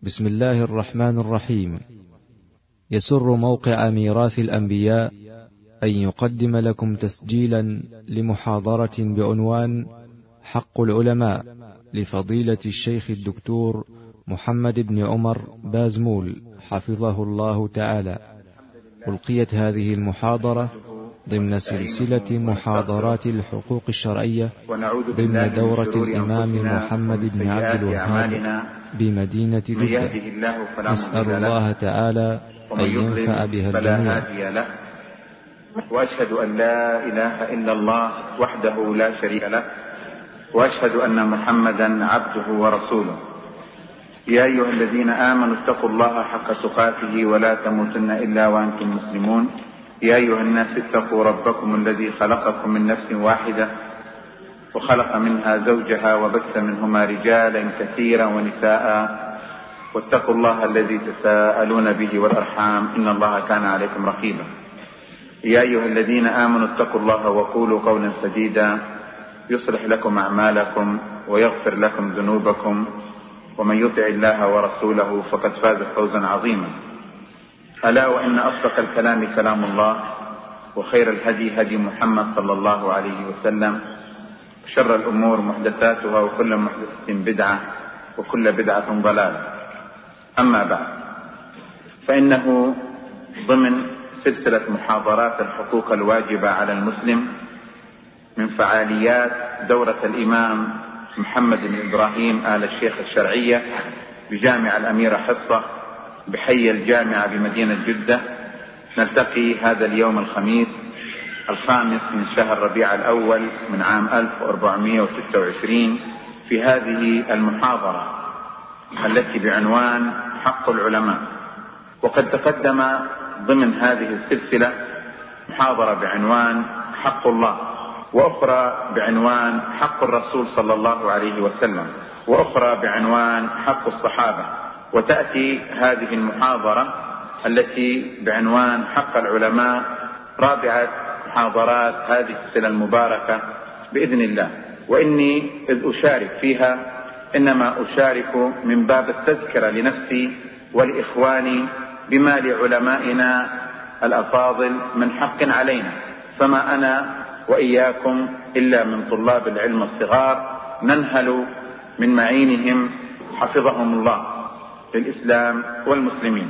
بسم الله الرحمن الرحيم. يسر موقع ميراث الأنبياء أن يقدم لكم تسجيلا لمحاضرة بعنوان حق العلماء لفضيلة الشيخ الدكتور محمد بن عمر بازمول حفظه الله تعالى. ألقيت هذه المحاضرة ضمن سلسلة محاضرات الحقوق الشرعية ضمن دورة الإمام محمد بن عبد الوهاب بمدينة جدة. نسأل الله تعالى أن ينفع بها الجميع. وأشهد أن لا إله إلا الله وحده لا شريك له، وأشهد أن محمدا عبده ورسوله. يا أيها الذين آمنوا اتقوا الله حق تقاته ولا تموتن إلا وأنتم مسلمون. يا أيها الناس اتقوا ربكم الذي خلقكم من نفس واحدة وخلق منها زوجها وبث منهما رجالا كثيرا ونساء، واتقوا الله الذي تساءلون به والأرحام إن الله كان عليكم رقيبا. يا أيها الذين آمنوا اتقوا الله وقولوا قولا سديدا يصلح لكم أعمالكم ويغفر لكم ذنوبكم، ومن يطع الله ورسوله فقد فاز فوزا عظيما. ألا وإن أصدق الكلام كلام الله، وخير الهدي هدي محمد صلى الله عليه وسلم، شر الأمور محدثاتها وكل محدثة بدعة وكل بدعة ضلالة. أما بعد، فإنه ضمن سلسلة محاضرات الحقوق الواجبة على المسلم من فعاليات دورة الإمام محمد بن إبراهيم آل الشيخ الشرعية بجامع الأميرة حصة بحي الجامعة بمدينة جدة. نلتقي هذا اليوم الخميس 5 من شهر ربيع الأول من عام 1426 في هذه المحاضرة التي بعنوان حق العلماء. وقد تقدم ضمن هذه السلسلة محاضرة بعنوان حق الله، وأخرى بعنوان حق الرسول صلى الله عليه وسلم، وأخرى بعنوان حق الصحابة. وتأتي هذه المحاضرة التي بعنوان حق العلماء رابعة محاضرات هذه السلسلة المباركة بإذن الله. وإني إذ أشارك فيها إنما أشارك من باب التذكرة لنفسي ولإخواني بما لعلمائنا الأفاضل من حق علينا، فما أنا وإياكم إلا من طلاب العلم الصغار ننهل من معينهم حفظهم الله للإسلام والمسلمين،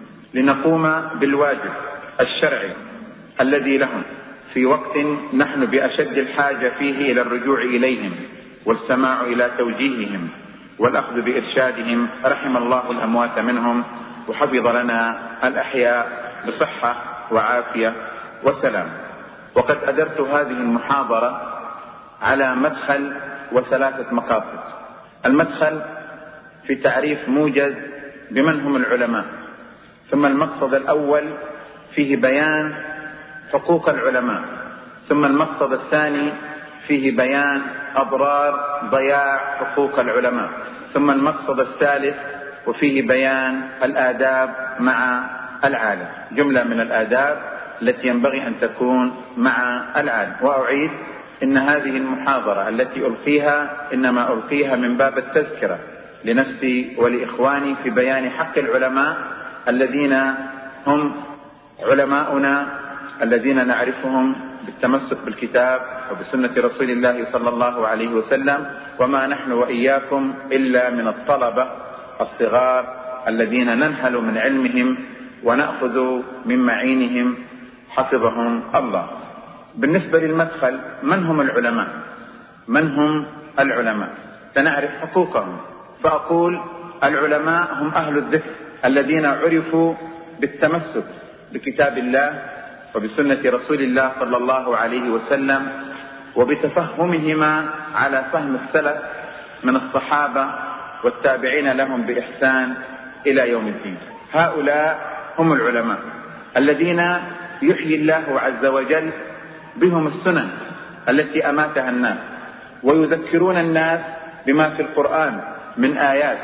لنقوم بالواجب الشرعي الذي لهم في وقت نحن بأشد الحاجة فيه إلى الرجوع إليهم والسماع إلى توجيههم والأخذ بإرشادهم. رحم الله الأموات منهم وحفظ لنا الأحياء بصحة وعافية وسلام. وقد أدرت هذه المحاضرة على مدخل وثلاثة مقاصد. المدخل في تعريف موجز بمن هم العلماء، ثم المقصد الأول فيه بيان حقوق العلماء، ثم المقصد الثاني فيه بيان أضرار ضياع حقوق العلماء، ثم المقصد الثالث وفيه بيان الآداب مع العالم، جملة من الآداب التي ينبغي أن تكون مع العالم. وأعيد إن هذه المحاضرة التي ألقيها إنما ألقيها من باب التذكرة لنفسي ولإخواني في بيان حق العلماء الذين هم علماؤنا الذين نعرفهم بالتمسك بالكتاب وبسنة رسول الله صلى الله عليه وسلم، وما نحن وإياكم إلا من الطلبة الصغار الذين ننهل من علمهم ونأخذ من معينهم حفظهم الله. بالنسبة للمدخل، من هم العلماء؟ من هم العلماء؟ سنعرف حقوقهم. فأقول العلماء هم أهل الذكر الذين عرفوا بالتمسك بكتاب الله وبسنة رسول الله صلى الله عليه وسلم، وبتفهمهما على فهم السلف من الصحابة والتابعين لهم بإحسان إلى يوم الدين. هؤلاء هم العلماء الذين يحيي الله عز وجل بهم السنن التي أماتها الناس، ويذكرون الناس بما في القرآن من آيات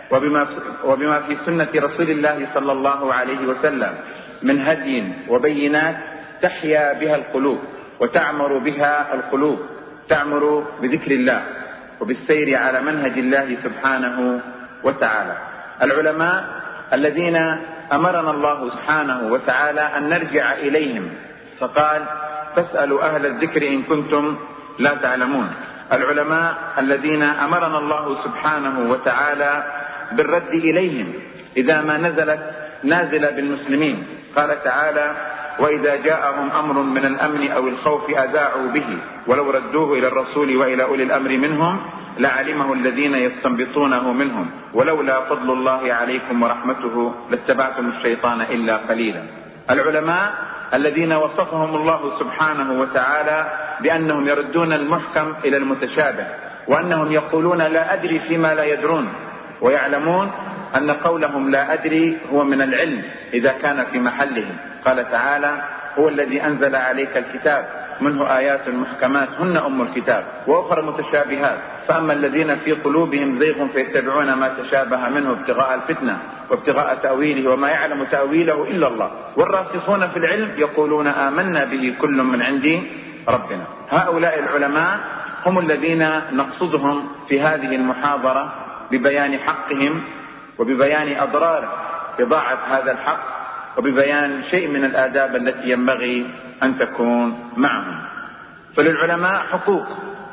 وبما في سنة رسول الله صلى الله عليه وسلم من هدي وبينات تحيا بها القلوب وتعمر بها القلوب، تعمر بذكر الله وبالسير على منهج الله سبحانه وتعالى. العلماء الذين أمرنا الله سبحانه وتعالى أن نرجع إليهم، فقال فاسألوا أهل الذكر إن كنتم لا تعلمون. العلماء الذين أمرنا الله سبحانه وتعالى بالرد إليهم إذا ما نزلت نازلة بالمسلمين، قال تعالى وإذا جاءهم أمر من الأمن أو الخوف أذاعوا به ولو ردوه إلى الرسول وإلى أولي الأمر منهم لعلمه الذين يستنبطونه منهم ولولا فضل الله عليكم ورحمته لاتبعتم الشيطان إلا قليلا. العلماء الذين وصفهم الله سبحانه وتعالى بأنهم يردون المحكم إلى المتشابه، وأنهم يقولون لا أدري فيما لا يدرون، ويعلمون أن قولهم لا أدري هو من العلم إذا كان في محله. قال تعالى هو الذي أنزل عليك الكتاب منه آيات محكمات هن أم الكتاب وأخرى متشابهات، فأما الذين في قلوبهم زيغ فيتبعون ما تشابه منه ابتغاء الفتنة وابتغاء تأويله وما يعلم تأويله إلا الله والراسخون في العلم يقولون آمنا به كل من عند ربنا. هؤلاء العلماء هم الذين نقصدهم في هذه المحاضرة ببيان حقهم وببيان أضرار إضاعة هذا الحق وببيان شيء من الآداب التي ينبغي أن تكون معهم. فللعلماء حقوق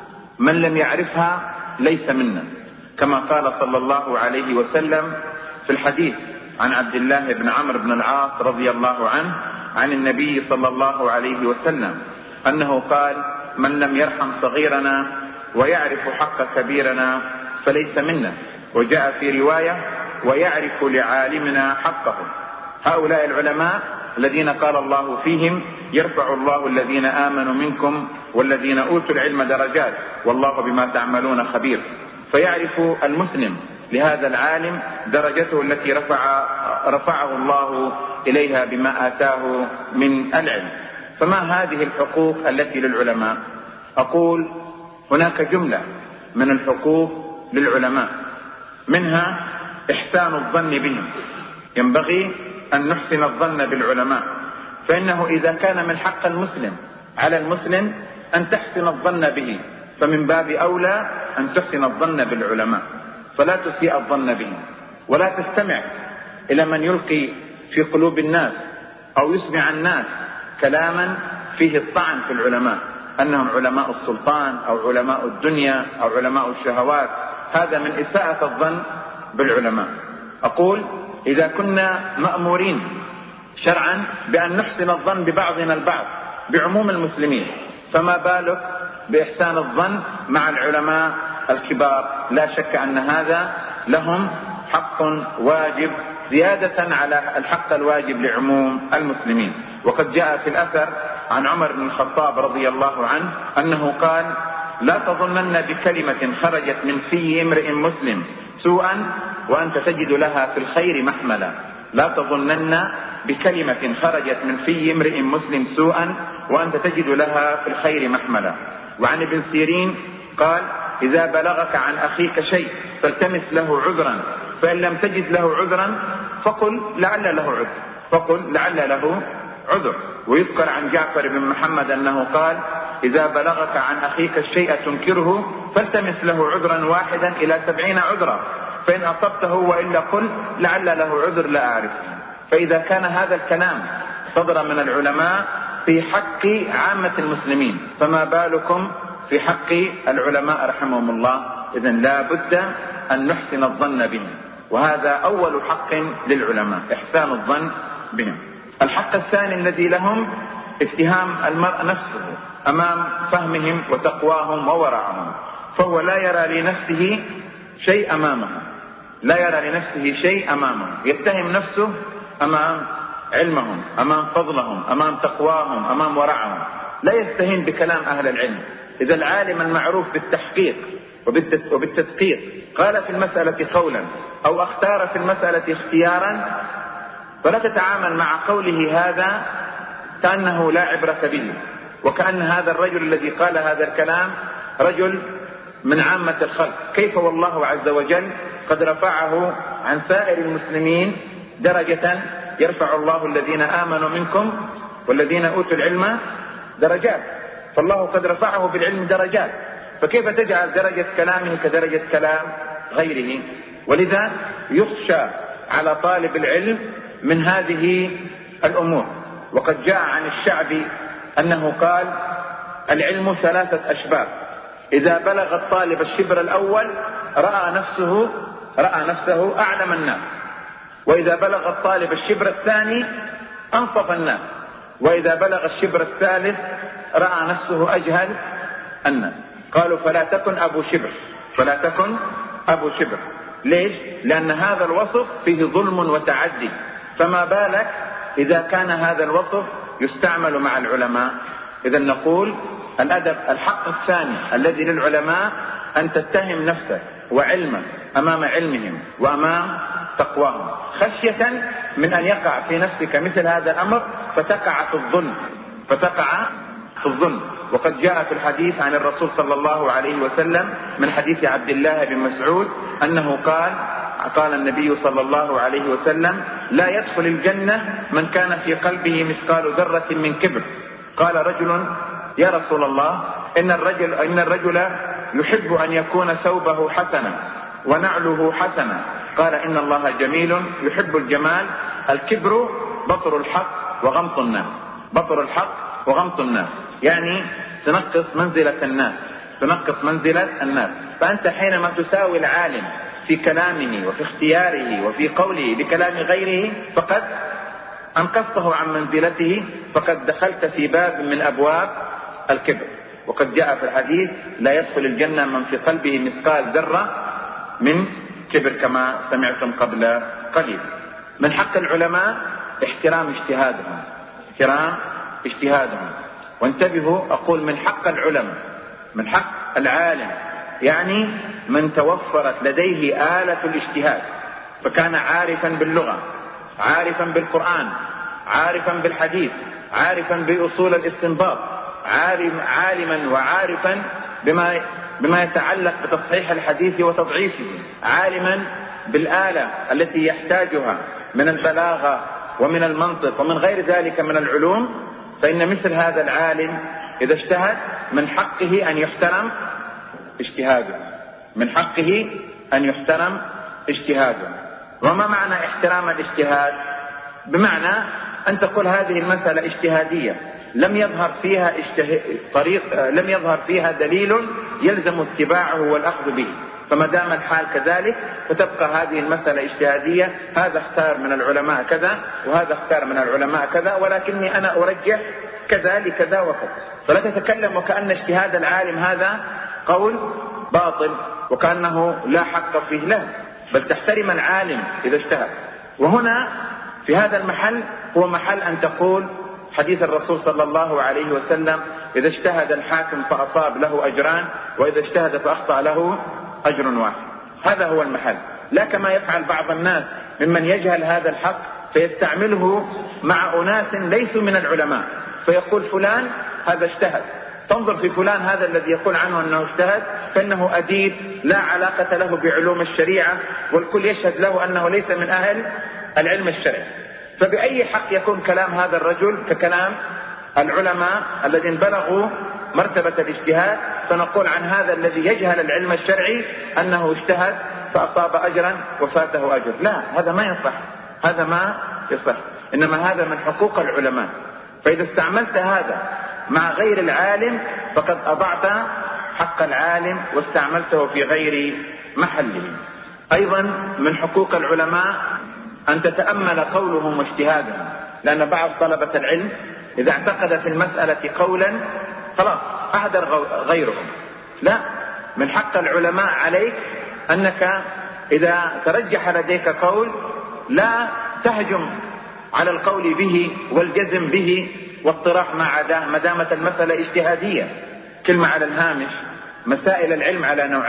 من لم يعرفها ليس منا، كما قال صلى الله عليه وسلم في الحديث عن عبد الله بن عمرو بن العاص رضي الله عنه عن النبي صلى الله عليه وسلم أنه قال من لم يرحم صغيرنا ويعرف حق كبيرنا فليس منا، وجاء في رواية ويعرف لعالمنا حقه. هؤلاء العلماء الذين قال الله فيهم يرفع الله الذين آمنوا منكم والذين أوتوا العلم درجات والله بما تعملون خبير. فيعرف المسلم لهذا العالم درجته التي رفعه الله إليها بما آتاه من العلم. فما هذه الحقوق التي للعلماء؟ أقول هناك جملة من الحقوق للعلماء، منها إحسان الظن بهم. ينبغي أن نحسن الظن بالعلماء، فإنه إذا كان من حق المسلم على المسلم أن تحسن الظن به، فمن باب أولى أن تحسن الظن بالعلماء، فلا تسيء الظن بهم ولا تستمع إلى من يلقي في قلوب الناس أو يسمع الناس كلاما فيه الطعن في العلماء أنهم علماء السلطان أو علماء الدنيا أو علماء الشهوات. هذا من إساءة الظن بالعلماء. أقول إذا كنا مأمورين شرعا بأن نحسن الظن ببعضنا البعض بعموم المسلمين، فما بالك بإحسان الظن مع العلماء الكبار؟ لا شك أن هذا لهم حق واجب زيادة على الحق الواجب لعموم المسلمين. وقد جاء في الأثر عن عمر بن الخطاب رضي الله عنه أنه قال لا تظنن بكلمة خرجت من في امرئ مسلم سوءا وأنت تجد لها في الخير محملا. لا تظنن بكلمة خرجت من في امرئ مسلم سوءا وأنت تجد لها في الخير محملا. وعن ابن سيرين قال إذا بلغك عن أخيك شيء فالتمس له عذرا، فإن لم تجد له عذرا فقل لعل له عذر. ويذكر عن جعفر بن محمد أنه قال إذا بلغك عن أخيك الشيء تنكره فالتمس له عذرا واحدا إلى 70 عذرا، فإن أصبته وإلا قل لعل له عذر لا أعرف. فإذا كان هذا الكلام صدر من العلماء في حق عامة المسلمين، فما بالكم في حق العلماء رحمهم الله؟ إذن لا بد أن نحسن الظن بهم، وهذا أول حق للعلماء إحسان الظن بهم. الحق الثاني الذي لهم اتهام المرء نفسه أمام فهمهم وتقواهم وورعهم، فهو لا يرى لنفسه شيء أمامه، يتهم نفسه أمام علمهم، أمام فضلهم، أمام تقواهم، أمام ورعهم، لا يستهين بكلام أهل العلم. إذا العالم المعروف بالتحقيق وبالتدقيق قال في المسألة قولا أو اختار في المسألة اختيارا، فلا تتعامل مع قوله هذا كأنه لا عبرة به، وكأن هذا الرجل الذي قال هذا الكلام رجل من عامة الخلق. كيف والله عز وجل قد رفعه عن سائر المسلمين درجة، يرفع الله الذين آمنوا منكم والذين أوتوا العلم درجات، فالله قد رفعه بالعلم درجات، فكيف تجعل درجة كلامه كدرجة كلام غيره؟ ولذا يخشى على طالب العلم من هذه الأمور. وقد جاء عن الشعبي أنه قال: العلم 3 أشبار، إذا بلغ الطالب الشبر الأول رأى نفسه أعلم الناس، وإذا بلغ الطالب الشبر الثاني أنصف الناس، وإذا بلغ الشبر الثالث رأى نفسه أجهل الناس. قالوا: فلا تكن أبو شبر. ليش؟ لأن هذا الوصف فيه ظلم وتعدي، فما بالك إذا كان هذا الوصف يستعمل مع العلماء. إذا نقول الأدب الحق الثاني الذي للعلماء أن تتهم نفسك وعلمك أمام علمهم وأمام تقواهم، خشية من أن يقع في نفسك مثل هذا الأمر فتقع في الظلم. وقد جاء في الحديث عن الرسول صلى الله عليه وسلم من حديث عبد الله بن مسعود أنه قال النبي صلى الله عليه وسلم: لا يدخل الجنة من كان في قلبه مثقال ذرة من كبر. قال رجل: يا رسول الله، إن الرجل يحب أن يكون ثوبه حسنا ونعله حسنا. قال: إن الله جميل يحب الجمال. الكبر بطر الحق وغمط الناس، يعني تنقص منزلة الناس. فأنت حينما تساوي العالم في كلامه وفي اختياره وفي قوله بكلام غيره فقد أنقصته عن منزلته، فقد دخلت في باب من أبواب الكبر. وقد جاء في الحديث: لا يدخل الجنة من في قلبه مثقال ذرة من كبر، كما سمعتم قبل قليل. من حق العلماء احترام اجتهادهم. وانتبهوا، أقول من حق العلماء، من حق العالم، يعني من توفرت لديه آلة الاجتهاد، فكان عارفا باللغة، عارفا بالقرآن، عارفا بالحديث، عارفا بأصول الاستنباط، عالما وعارفا بما يتعلق بتصحيح الحديث وتضعيفه، عالما بالآلة التي يحتاجها من البلاغة ومن المنطق ومن غير ذلك من العلوم. فإن مثل هذا العالم إذا اجتهد من حقه أن يحترم اجتهاده. وما معنى احترام الاجتهاد؟ بمعنى أن تقول هذه المسألة اجتهادية لم يظهر فيها دليل يلزم اتباعه والأخذ به، فما دام الحال كذلك فتبقى هذه المسألة اجتهادية. هذا اختار من العلماء كذا وهذا اختار من العلماء كذا، ولكني أنا أرجح كذا لكذا وكذا. فلا تتكلم وكأن اجتهاد العالم هذا قول باطل وكأنه لا حق فيه له، بل تحترم العالم إذا اجتهد. وهنا في هذا المحل هو محل أن تقول حديث الرسول صلى الله عليه وسلم: إذا اجتهد الحاكم فأصاب له أجران، وإذا اجتهد فأخطأ له أجر واحد. هذا هو المحل، لا كما يفعل بعض الناس ممن يجهل هذا الحق فيستعمله مع أناس ليسوا من العلماء، فيقول فلان هذا اجتهد. تنظر في فلان هذا الذي يقول عنه أنه اجتهد فإنه أديب لا علاقة له بعلوم الشريعة، والكل يشهد له أنه ليس من أهل العلم الشرعي. فبأي حق يكون كلام هذا الرجل ككلام العلماء الذين بلغوا مرتبة الاجتهاد؟ فنقول عن هذا الذي يجهل العلم الشرعي أنه اجتهد فأصاب أجرا وفاته أجر. لا، هذا ما يصح، إنما هذا من حقوق العلماء. فإذا استعملت هذا مع غير العالم فقد أضعت حق العالم واستعملته في غير محله. أيضا من حقوق العلماء أن تتأمل قولهم واجتهادهم، لأن بعض طلبة العلم إذا اعتقد في المسألة قولا خلاص أهدر غيرهم. لا، من حق العلماء عليك أنك إذا ترجح لديك قول لا تهجم على القول به والجزم به واطراح ما عداه ما دامت المسألة اجتهادية. كلمة على الهامش: مسائل العلم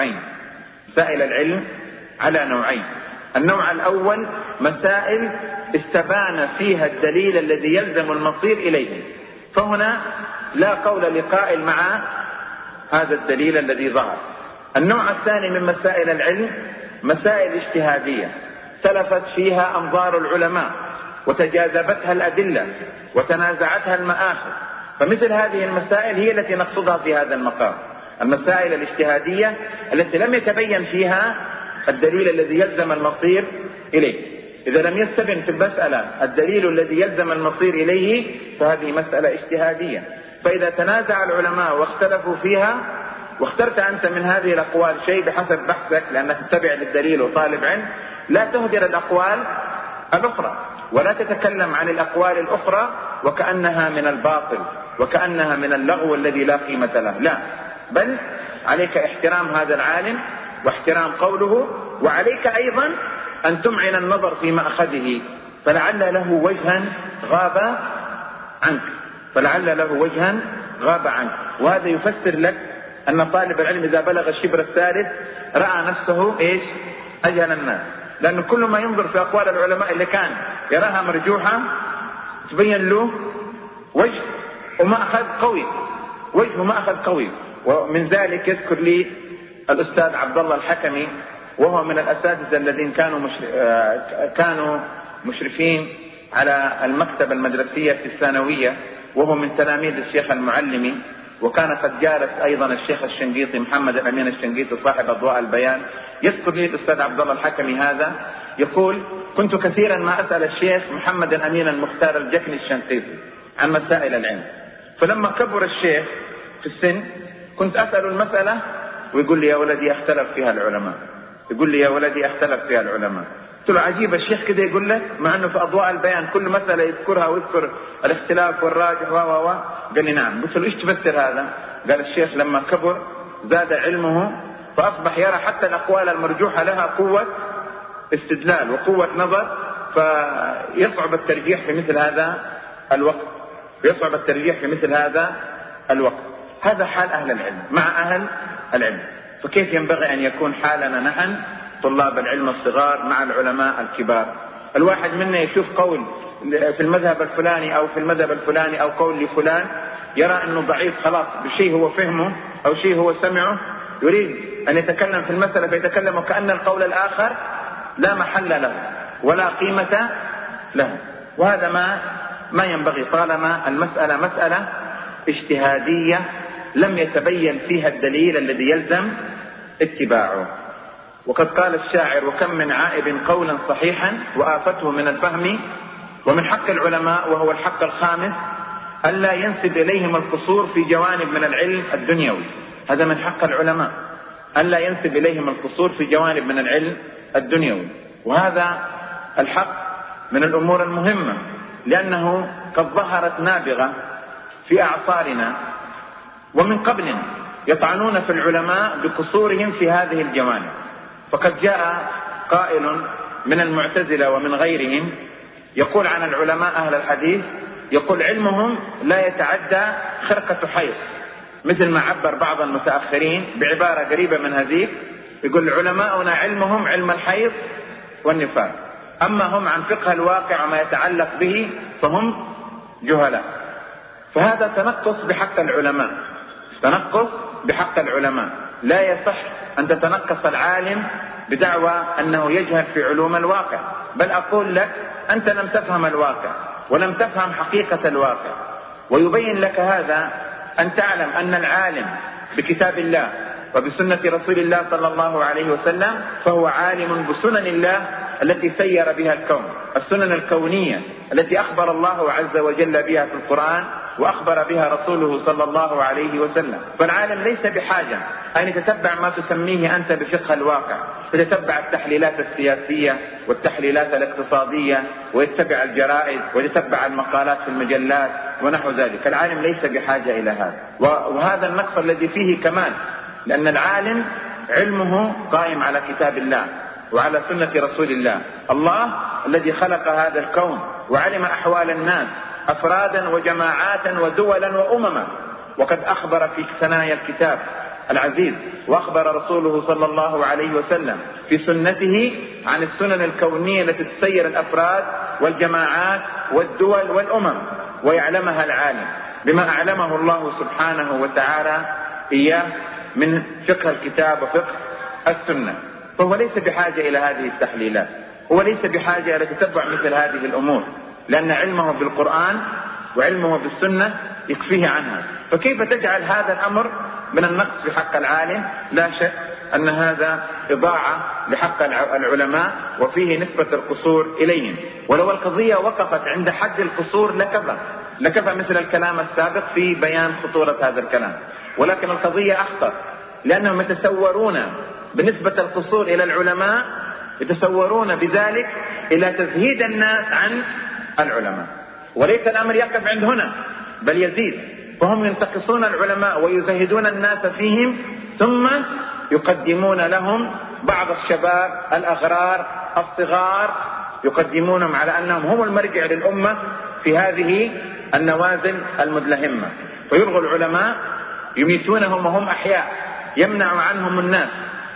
على نوعين. النوع الأول مسائل استبان فيها الدليل الذي يلزم المصير إليه، فهنا لا قول لقائل مع هذا الدليل الذي ظهر. النوع الثاني من مسائل العلم مسائل اجتهادية تلفت فيها أنظار العلماء وتجاذبتها الأدلة وتنازعتها المآخذ، فمثل هذه المسائل هي التي نقصدها في هذا المقام، المسائل الاجتهادية التي لم يتبين فيها الدليل الذي يلزم المصير إليه. إذا لم يستبن في المسألة الدليل الذي يلزم المصير إليه فهذه مسألة اجتهادية. فإذا تنازع العلماء واختلفوا فيها واخترت أنت من هذه الأقوال شيء بحسب بحثك لأنك تتبع للدليل وطالب علم، لا تهدر الأقوال الأخرى ولا تتكلم عن الأقوال الأخرى وكأنها من الباطل وكأنها من اللغو الذي لا قيمة له، لا، بل عليك احترام هذا العالم واحترام قوله، وعليك أيضا أن تمعن النظر في مأخذه فلعل له وجها غاب عنك، وهذا يفسر لك أن طالب العلم إذا بلغ الشبر الثالث رأى نفسه أجهل الناس، لأن كل ما ينظر في أقوال العلماء اللي كان يراها مرجوحة تبين له وجه ومأخذ قوي. ومن ذلك يذكر لي الأستاذ عبد الله الحكمي، وهو من الأساتذة الذين كانوا مشرفين على المكتبة المدرسية في الثانوية، وهو من تلاميذ الشيخ المعلمي، وكان قد جالس أيضا الشيخ الشنقيطي محمد الأمين الشنقيطي صاحب أضواء البيان. يذكر لي الأستاذ عبد الله الحكمي هذا يقول: كنت كثيرا ما أسأل الشيخ محمد الأمين المختار الجكني الشنقيطي عن مسائل العلم، فلما كبر الشيخ في السن كنت أسأل المسألة ويقول لي: يا ولدي اختلف فيها العلماء. قلت له: عجيب الشيخ كده يقول لك، مع أنه في أضواء البيان كل مسألة يذكرها ويذكر الاختلاف والراجح قال لي: نعم. قلت له: إيش تفسر هذا؟ قال: الشيخ لما كبر زاد علمه فأصبح يرى حتى الأقوال المرجوحة لها قوة استدلال وقوة نظر، فيصعب الترجيح في مثل هذا الوقت. هذا حال أهل العلم مع أهل العلم، فكيف ينبغي أن يكون حالنا نحن طلاب العلم الصغار مع العلماء الكبار؟ الواحد منا يشوف قول في المذهب الفلاني أو في المذهب الفلاني أو قول لفلان يرى أنه ضعيف خلاص بشيء هو فهمه أو شيء هو سمعه، يريد أن يتكلم في المسألة فيتكلم وكأن القول الآخر لا محل له ولا قيمة له، وهذا ما ينبغي طالما المسألة مسألة اجتهادية لم يتبين فيها الدليل الذي يلزم اتباعه. وقد قال الشاعر: وكم من عائب قولا صحيحا وآفته من الفهم، ومن حق العلماء وهو الحق الخامس ألا ينسب إليهم القصور في جوانب من العلم الدنيوي. هذا من حق العلماء ألا ينسب إليهم القصور في جوانب من العلم الدنيوي، وهذا الحق من الأمور المهمة، لأنه قد ظهرت نابغة في أعصارنا ومن قبل يطعنون في العلماء بقصورهم في هذه الجوانب. فقد جاء قائل من المعتزلة ومن غيرهم يقول عن العلماء أهل الحديث، يقول: علمهم لا يتعدى خرقة حيض، مثل ما عبر بعض المتأخرين بعبارة قريبة من هذه، يقول: علماؤنا علمهم علم الحيض والنفاق، أما هم عن فقه الواقع وما يتعلق به فهم جهلاء. فهذا تنقص بحق العلماء، لا يصح أن تتنقص العالم بدعوى أنه يجهل في علوم الواقع، بل أقول لك أنت لم تفهم الواقع ولم تفهم حقيقة الواقع، ويبين لك هذا أن تعلم أن العالم بكتاب الله وبسنة رسول الله صلى الله عليه وسلم فهو عالم بسنن الله التي سير بها الكون، السنن الكونية التي أخبر الله عز وجل بها في القرآن وأخبر بها رسوله صلى الله عليه وسلم. فالعالم ليس بحاجة أن يتتبع ما تسميه أنت بفقه الواقع، يتتبع التحليلات السياسية والتحليلات الاقتصادية ويتبع الجرائد ويتبع المقالات في المجلات ونحو ذلك. العالم ليس بحاجة إلى هذا، وهذا النقص الذي فيه كمان، لأن العالم علمه قائم على كتاب الله وعلى سنة رسول الله. الله الذي خلق هذا الكون وعلم أحوال الناس أفرادا وجماعات ودولا وأمما، وقد أخبر في ثنايا الكتاب العزيز وأخبر رسوله صلى الله عليه وسلم في سنته عن السنن الكونية التي تسير الأفراد والجماعات والدول والأمم، ويعلمها العالم بما أعلمه الله سبحانه وتعالى إياه من فقه الكتاب وفقه السنة. فهو ليس بحاجة إلى هذه التحليلات، هو ليس بحاجة إلى تتبع مثل هذه الأمور، لأن علمه بالقرآن وعلمه بالسنة يكفيه عنها. فكيف تجعل هذا الأمر من النقص في حق العالم؟ لا شك أن هذا إضاعة لحق العلماء وفيه نسبة القصور إليهم. ولو القضية وقفت عند حد القصور لكفى مثل الكلام السابق في بيان خطورة هذا الكلام، ولكن القضية أخطر، لأنهم يتصورون بنسبة القصور إلى العلماء، يتصورون بذلك إلى تزهيد الناس عن العلماء، وليس الأمر يقف عند هنا بل يزيد. فهم ينتقصون العلماء ويزهدون الناس فيهم، ثم يقدمون لهم بعض الشباب الأغرار الصغار، يقدمونهم على أنهم هم المرجع للأمة في هذه النوازل المدلهمة، فيلغوا العلماء يميتونهم وهم أحياء، يمنع عنهم الناس،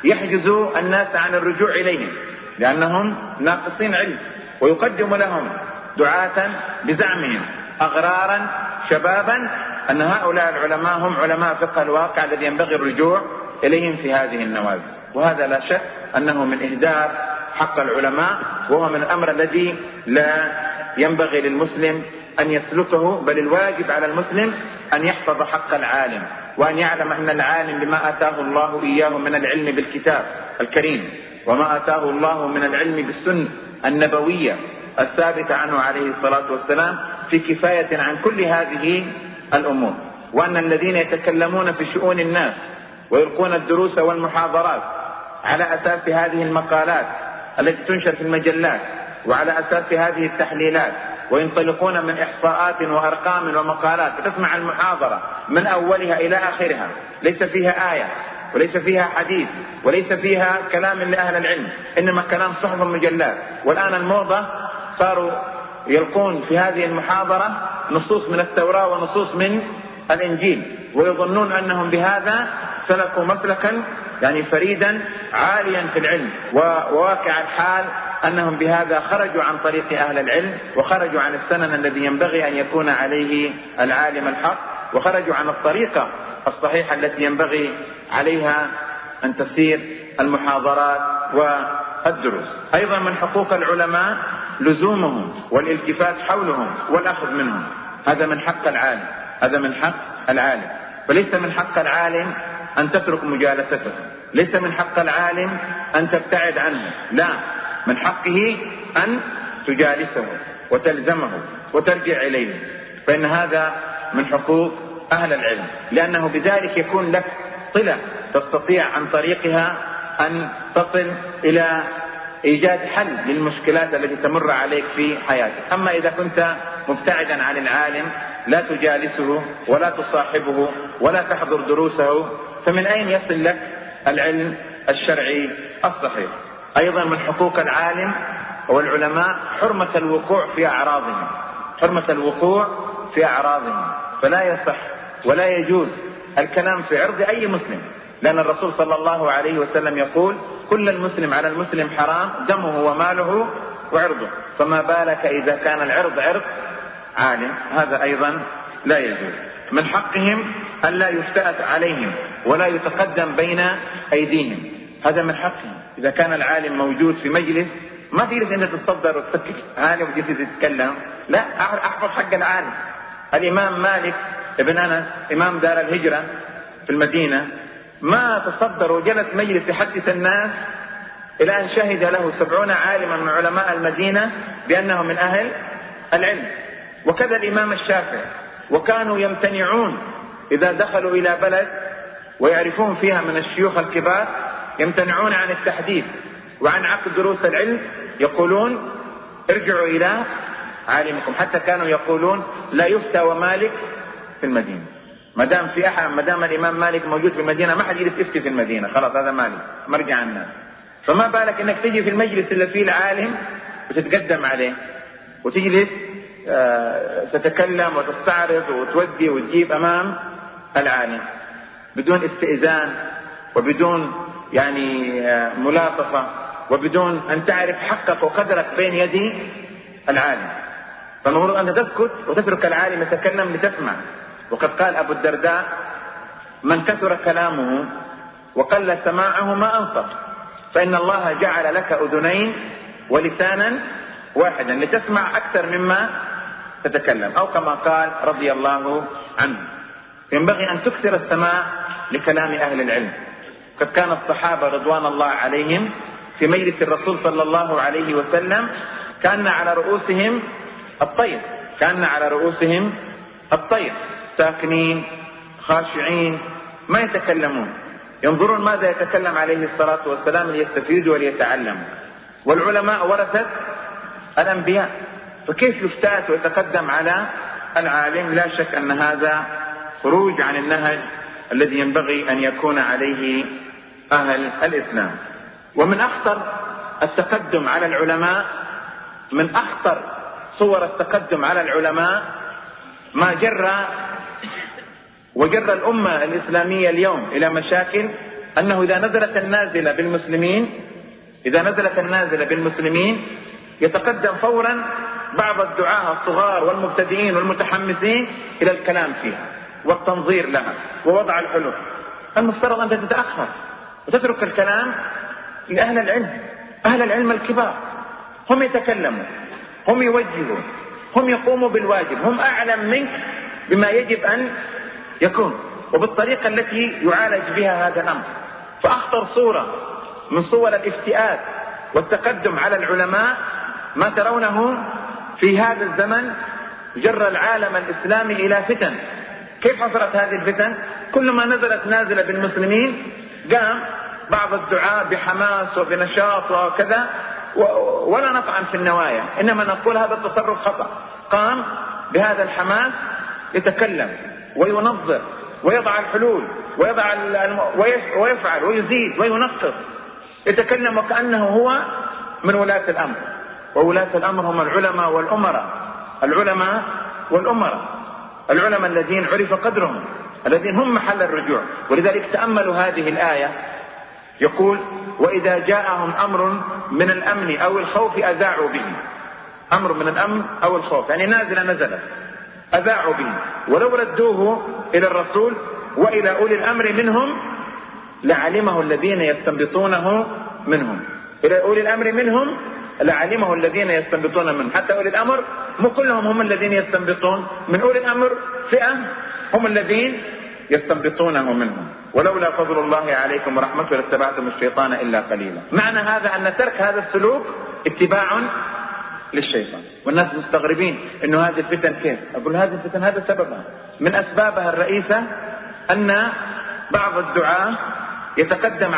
يحجزوا الناس عن الرجوع إليهم لأنهم ناقصين علم، ويقدم لهم دعاة بزعمهم أغرارا شبابا أن هؤلاء العلماء هم علماء فقه الواقع الذي ينبغي الرجوع إليهم في هذه النوازل. وهذا لا شك أنه من إهدار حق العلماء، وهو من الأمر الذي لا ينبغي للمسلم أن يسلكه، بل الواجب على المسلم أن يحفظ حق العالم، وأن يعلم أن العالم بما آتاه الله إياه من العلم بالكتاب الكريم، وما آتاه الله من العلم بالسنة النبوية الثابتة عنه عليه الصلاة والسلام في كفاية عن كل هذه الأمور، وأن الذين يتكلمون في شؤون الناس ويلقون الدروس والمحاضرات على أساس هذه المقالات التي تنشر في المجلات وعلى أساس هذه التحليلات، وينطلقون من إحصاءات وأرقام ومقالات، فتسمع المحاضرة من أولها إلى آخرها ليس فيها آية وليس فيها حديث وليس فيها كلام لأهل العلم، إنما كلام صحف المجلات. والآن الموضة صاروا يلقون في هذه المحاضرة نصوص من التوراة ونصوص من الإنجيل، ويظنون أنهم بهذا سلكوا مسلكا يعني فريدا عاليا في العلم، وواقع الحال أنهم بهذا خرجوا عن طريق أهل العلم، وخرجوا عن السنن الذي ينبغي أن يكون عليه العالم الحق، وخرجوا عن الطريقة الصحيحة التي ينبغي عليها أن تسير المحاضرات والدروس. أيضا من حقوق العلماء لزومهم والالتفات حولهم والأخذ منهم، هذا من حق العالم، هذا من حق العالم. فليس من حق العالم أن تترك مجالسته، ليس من حق العالم أن تبتعد عنه، لا، من حقه أن تجالسه وتلزمه وترجع إليه، فإن هذا من حقوق أهل العلم، لأنه بذلك يكون لك صلة تستطيع عن طريقها أن تصل إلى إيجاد حل للمشكلات التي تمر عليك في حياتك. أما إذا كنت مبتعدا عن العالم لا تجالسه ولا تصاحبه ولا تحضر دروسه، فمن أين يصل لك العلم الشرعي الصحيح؟ أيضا من حقوق العالم والعلماء حرمة الوقوع في أعراضهم، حرمة الوقوع في أعراضهم، فلا يصح ولا يجوز الكلام في عرض أي مسلم، لأن الرسول صلى الله عليه وسلم يقول: كل المسلم على المسلم حرام دمه وماله وعرضه، فما بالك إذا كان العرض عرض عالم، هذا أيضا لا يجوز. من حقهم أن لا يفتأت عليهم ولا يتقدم بين أيديهم، هذا من حقهم. إذا كان العالم موجود في مجلس ما تجلس أنت تتصدر وتفكر عالم وتجلس تتكلم، لا، أحفظ حق العالم. الإمام مالك ابن أنس إمام دار الهجرة في المدينة ما تصدر وجلس مجلس يحدث الناس إلى أن شهد له 70 عالما من علماء المدينة بأنه من أهل العلم. وكذا الإمام الشافعي، وكانوا يمتنعون إذا دخلوا إلى بلد ويعرفون فيها من الشيوخ الكبار يمتنعون عن التحديث وعن عقد دروس العلم، يقولون: ارجعوا إلى عالمكم. حتى كانوا يقولون: لا يفتى ومالك في المدينة، ما دام الإمام مالك موجود في المدينة ما حد يفتي في المدينة، خلاص هذا مالك مرجع الناس. فما بالك انك تجي في المجلس اللي فيه العالم وتتقدم عليه وتجلس تتكلم وتستعرض وتودي وتجيب امام العالم بدون استئذان وبدون يعني ملاطفة وبدون ان تعرف حقك وقدرك بين يدي العالم. فالمفروض ان تسكت وتترك العالم يتكلم لتسمع. وقد قال أبو الدرداء: من كثر كلامه وقل سماعه ما أنصت، فإن الله جعل لك أذنين ولسانا واحدا لتسمع أكثر مما تتكلم، أو كما قال رضي الله عنه. ينبغي أن تكثر السماع لكلام أهل العلم، قد كان الصحابة رضوان الله عليهم في مجلس الرسول صلى الله عليه وسلم كان على رؤوسهم الطير، كان على رؤوسهم الطير، ساكنين خاشعين ما يتكلمون، ينظرون ماذا يتكلم عليه الصلاة والسلام ليستفيدوا وليتعلموا. والعلماء ورثة الأنبياء، فكيف يفتات ويتقدم على العالم؟ لا شك أن هذا خروج عن النهج الذي ينبغي أن يكون عليه أهل الإسلام. ومن أخطر التقدم على العلماء، من أخطر صور التقدم على العلماء ما وجر الأمة الإسلامية اليوم إلى مشاكل، أنه إذا نزلت النازلة بالمسلمين يتقدم فورا بعض الدعاة الصغار والمبتدئين والمتحمسين إلى الكلام فيها والتنظير لها ووضع الحلول. المفترض أن تتأخر وتترك الكلام لأهل العلم، أهل العلم الكبار، هم يتكلموا، هم يوجهوا، هم يقوموا بالواجب، هم أعلم منك بما يجب أن يكون وبالطريقة التي يعالج بها هذا الأمر. فأخطر صورة من صور الافتئات والتقدم على العلماء ما ترونه في هذا الزمن، جر العالم الإسلامي إلى فتن. كيف حصلت هذه الفتن؟ كل ما نزلت نازلة بالمسلمين قام بعض الدعاء بحماس وبنشاط وكذا، ولا نطعن في النوايا، إنما نقول هذا التصرف خطأ. قام بهذا الحماس يتكلم وينظر ويضع الحلول ويفعل ويزيد وينقص، يتكلم وكأنه هو من ولاة الأمر، وولاة الأمر هم العلماء والأمراء الذين عرف قدرهم، الذين هم محل الرجوع. ولذلك تأملوا هذه الآية، يقول: وإذا جاءهم أمر من الأمن أو الخوف أذاعوا به. أمر من الأمن أو الخوف يعني نزلت أذاعوا به، ولو ردوه إلى الرسول وإلى أولي الأمر منهم لعلمه الذين يستنبطونه منهم. إلى أولي الأمر منهم لعلمه الذين يستنبطون منهم. حتى أولي الأمر مو كلهم هم الذين يستنبطون، من أولي الأمر فئة هم الذين يستنبطونه منهم. ولولا فضل الله عليكم ورحمته لاتبعتم الشيطان إلا قليلا. معنى هذا أن ترك هذا السلوك اتباع للشيطان. والناس مستغربين إنه هذه الفتن كيف؟ أقول هذه الفتن هذا سببها، من أسبابها الرئيسة أن بعض الدعاة يتقدم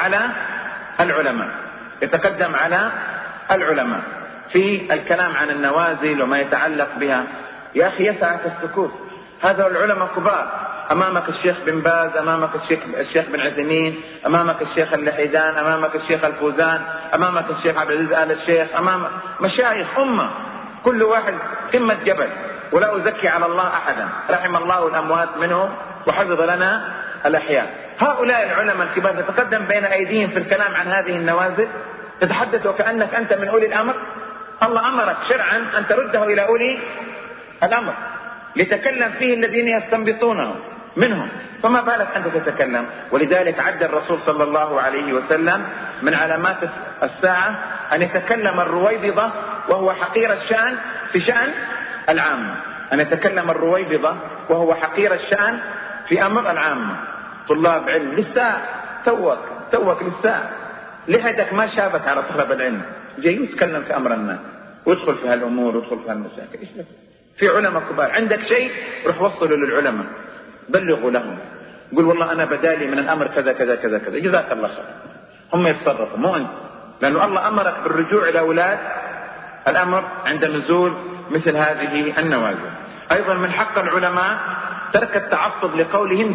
على العلماء في الكلام عن النوازل وما يتعلق بها. يا أخي يسعك السكوت، هذا العلماء كبار، أمامك الشيخ بن باز، أمامك الشيخ بن عثيمين، أمامك الشيخ اللحيدان، أمامك الشيخ الفوزان، أمامك الشيخ عبد العزيز آل الشيخ، أمامك مشايخ أمة، كل واحد قمة جبل، ولا أزكي على الله أحدا، رحم الله الأموات منهم وحفظ لنا الأحياء. هؤلاء العلماء الكبار تتقدم بين أيديهم في الكلام عن هذه النوازل، تتحدث وكأنك أنت من أولي الأمر. الله أمرك شرعا أن ترده إلى أولي الأمر لتكلم فيه الذين يستنبطونه منهم، فما بالك أنت تتكلم. ولذلك عد الرسول صلى الله عليه وسلم من علامات الساعة أن يتكلم الرويبضة وهو حقير الشأن في شأن العامة، أن يتكلم الرويبضة وهو حقير الشأن في أمر العامة. طلاب علم لسه توك لسه لحدك ما شابك على طلب العلم، جاي يتكلم في أمر الناس ويدخل في هالأمور ويدخل في هالمشاكل. إيش لك؟ في علماء كبار، عندك شيء روح وصله للعلماء، بلغوا لهم، قل والله أنا بدالي من الأمر كذا كذا كذا كذا، جزاك الله خير. هم يتصرفوا مو أنت، لأنه الله أمرك بالرجوع إلى ولاة الأمر عند نزول مثل هذه النوازل. أيضا من حق العلماء ترك التعصب لقولهم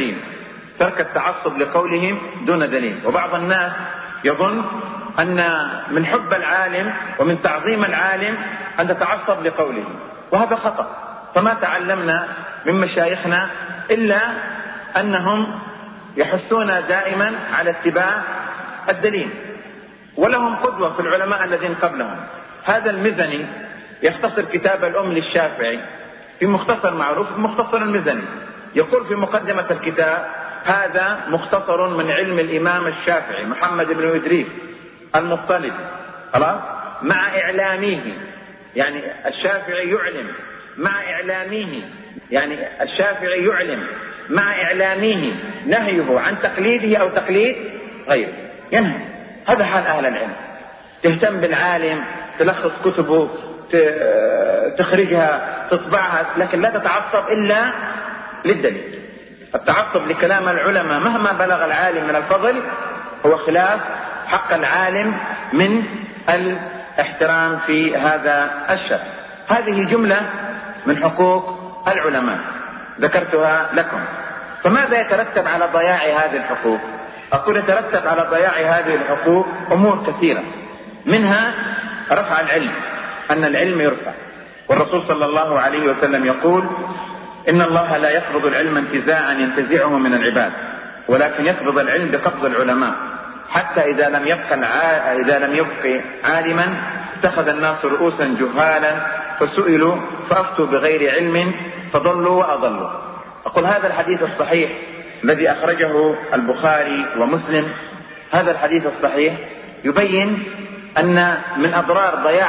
دون دليل. وبعض الناس يظن أن من حب العالم ومن تعظيم العالم أن تتعصب لقوله، وهذا خطأ. فما تعلمنا من مشايخنا إلا أنهم يحثون دائما على اتباع الدليل، ولهم قدوة في العلماء الذين قبلهم. هذا المزني يختصر كتاب الأم للشافعي في مختصر معروف، مختصر المزني، يقول في مقدمة الكتاب: هذا مختصر من علم الإمام الشافعي محمد بن إدريس المطلب، خلاص، مع إعلامه، يعني الشافعي يعلم مع إعلامه نهيه عن تقليده أو تقليد غيره، ينهى. هذا حال أهل العلم. تهتم بالعالم، تلخص كتبه، تخرجها، تطبعها، لكن لا تتعصب إلا للدليل. التعصب لكلام العلماء مهما بلغ العالم من الفضل هو خلاف حق العالم من الاحترام في هذا الشأن. هذه جملة من حقوق العلماء ذكرتها لكم. فماذا يترتب على ضياع هذه الحقوق؟ أقول يترتب على ضياع هذه الحقوق أمور كثيرة، منها رفع العلم، أن العلم يرفع. والرسول صلى الله عليه وسلم يقول: إن الله لا يقبض العلم انتزاعا ينتزعه من العباد، ولكن يقبض العلم بقبض العلماء، حتى إذا لم يبق عالما اتخذ الناس رؤوسا جهالا فسئلوا فأفتوا بغير علم فضلوا وأضلوا. أقول هذا الحديث الصحيح الذي أخرجه البخاري ومسلم، هذا الحديث الصحيح يبين أن من أضرار ضياع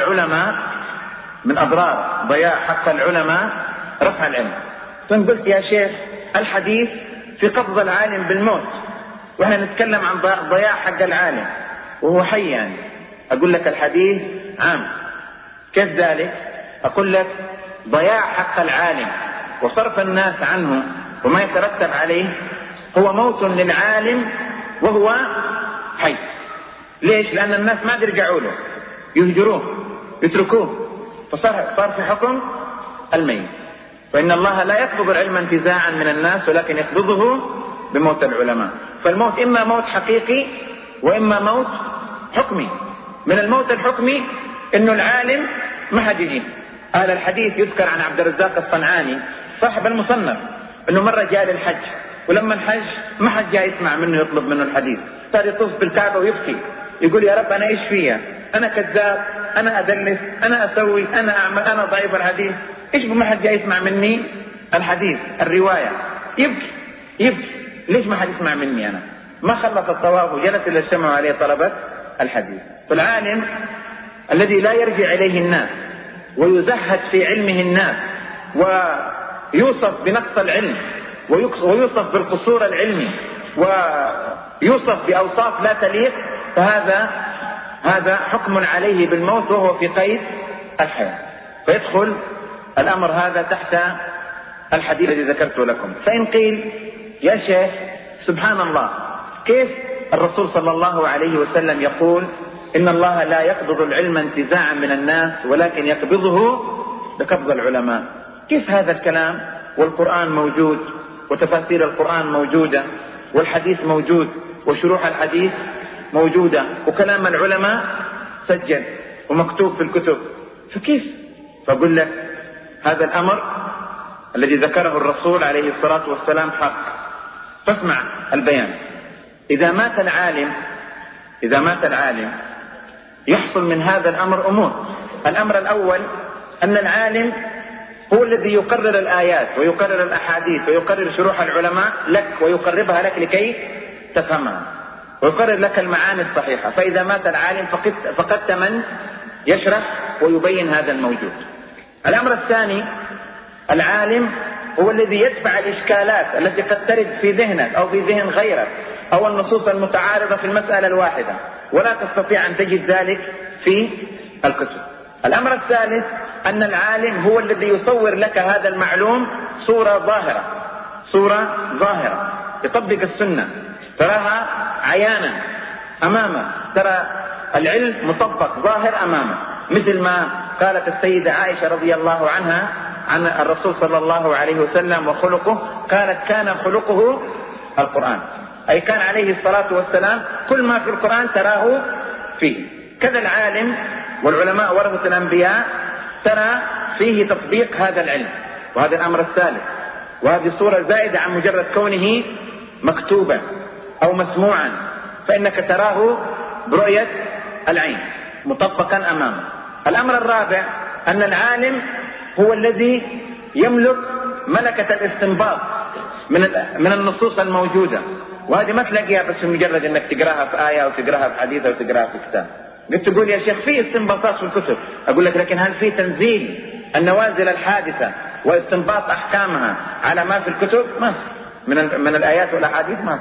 حق العلماء رفع العلم. فقلت يا شيخ الحديث في قبض العالم بالموت، وإحنا نتكلم عن ضياع حق العالم وهو حي يعني. أقول لك الحديث عام. كيف ذلك؟ أقول لك ضياع حق العالم وصرف الناس عنه وما يترتب عليه هو موت للعالم وهو حي. ليش؟ لأن الناس ما يرجعوا له، يهجروه، يتركوه، فصار في حكم الميت. فإن الله لا يقبض العلم انتزاعا من الناس، ولكن يقبضه بموت العلماء. فالموت إما موت حقيقي وإما موت حكمي. من الموت الحكمي إنه العالم ما حد يجي. أهل الحديث يذكر عن عبد الرزاق الصنعاني صاحب المصنف إنه مرة جاء للحج، ولما الحج ما حد جاء يسمع منه يطلب منه الحديث، صار يطوف بالكعبة ويبكي يقول: يا رب أنا إيش فيها؟ أنا كذاب، أنا أدلس، أنا أسوي، أنا أعمل، أنا ضعيف الحديث، إيش ما حد جاء يسمع مني الحديث الرواية؟ يبكي ليش ما حد يسمع مني؟ أنا ما خلص الطواف وجلس إلى الشمع عليه طلبة الحديث. فالعالم الذي لا يرجع إليه الناس ويزهد في علمه الناس ويوصف بنقص العلم ويوصف بالقصور العلمي ويوصف بأوصاف لا تليق، فهذا حكم عليه بالموت وهو في قيد الحياة. فيدخل الأمر هذا تحت الحديث الذي ذكرته لكم. فإن قيل: يا شيخ سبحان الله، كيف الرسول صلى الله عليه وسلم يقول إن الله لا يقبض العلم انتزاعا من الناس ولكن يقبضه بقبض العلماء؟ كيف هذا الكلام والقرآن موجود وتفاسير القرآن موجودة والحديث موجود وشروح الحديث موجودة وكلام العلماء سجل ومكتوب في الكتب؟ فكيف؟ فأقول لك هذا الأمر الذي ذكره الرسول عليه الصلاة والسلام حق. فاسمع البيان. إذا مات العالم يحصل من هذا الأمر أمور. الأمر الأول أن العالم هو الذي يقرر الآيات ويقرر الأحاديث ويقرر شروح العلماء لك ويقربها لك لكي تفهمها ويقرر لك المعاني الصحيحة. فإذا مات العالم فقدت من يشرح ويبين هذا الموجود. الأمر الثاني: العالم هو الذي يدفع الإشكالات التي قد ترد في ذهنك أو في ذهن غيرك أو النصوص المتعارضة في المسألة الواحدة، ولا تستطيع أن تجد ذلك في الكتب. الأمر الثالث أن العالم هو الذي يصور لك هذا المعلوم صورة ظاهرة يطبق السنة، تراها عيانا أمامك، ترى العلم مطبق ظاهر أمامك، مثل ما قالت السيدة عائشة رضي الله عنها عن الرسول صلى الله عليه وسلم وخلقه، قالت: كان خلقه القرآن، أي كان عليه الصلاة والسلام كل ما في القرآن تراه فيه. كذا العالم والعلماء ورثة الأنبياء ترى فيه تطبيق هذا العلم. وهذا الأمر الثالث. وهذه صورة زائدة عن مجرد كونه مكتوبا أو مسموعا، فإنك تراه برؤية العين مطبقا أمامه. الأمر الرابع أن العالم هو الذي يملك ملكة الاستنباط من النصوص الموجودة، وهذه ما تلاقيها بس مجرد أنك تقراها في آية أو تقراها في حديث أو تقراها في كتاب. قلت تقول يا شيخ في استنباطات في الكتب، أقول لك لكن هل في تنزيل النوازل الحادثة واستنباط أحكامها على ما في الكتب؟ ما في. من الآيات والأحاديث ما في.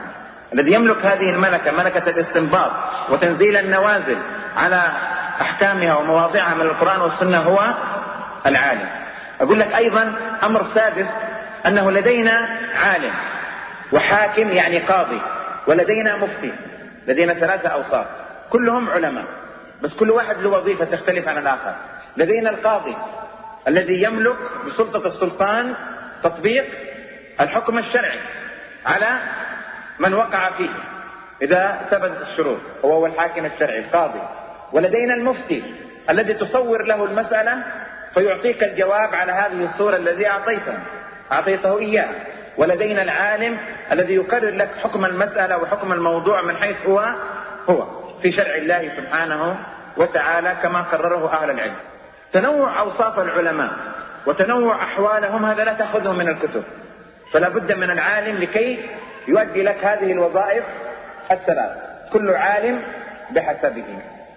الذي يملك هذه الملكة، ملكة الاستنباط وتنزيل النوازل على أحكامها ومواضعها من القرآن والسنة، هو العالم. أقول لك أيضا أمر سادس، أنه لدينا عالم وحاكم يعني قاضي، ولدينا مفتي. لدينا 3 أوصاف كلهم علماء، بس كل واحد له وظيفة تختلف عن الآخر. لدينا القاضي الذي يملك بسلطة السلطان تطبيق الحكم الشرعي على من وقع فيه إذا ثبتت الشروط، هو الحاكم الشرعي القاضي. ولدينا المفتي الذي تصور له المسألة فيعطيك الجواب على هذه الصورة الذي أعطيته إياه. ولدينا العالم الذي يقرر لك حكم المسألة وحكم الموضوع من حيث هو في شرع الله سبحانه وتعالى كما قرره أهل العلم. تنوع أوصاف العلماء وتنوع أحوالهم هذا لا تأخذه من الكتب، فلا بد من العالم لكي يؤدي لك هذه الوظائف الثلاث، كل عالم بحسبه.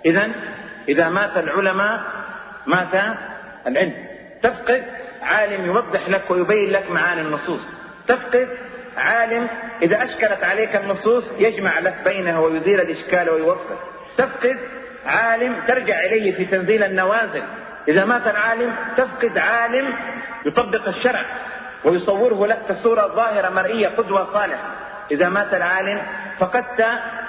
إذا مات العلماء مات العلم. تفقد عالم يوضح لك ويبين لك معاني النصوص، تفقد عالم إذا أشكلت عليك النصوص يجمع لك بينها ويزيل الإشكال ويوفق، تفقد عالم ترجع إليه في تنزيل النوازل. إذا مات العالم تفقد عالم يطبق الشرع ويصوره لك كصورة ظاهرة مرئية قدوة صالحة. إذا مات العالم فقدت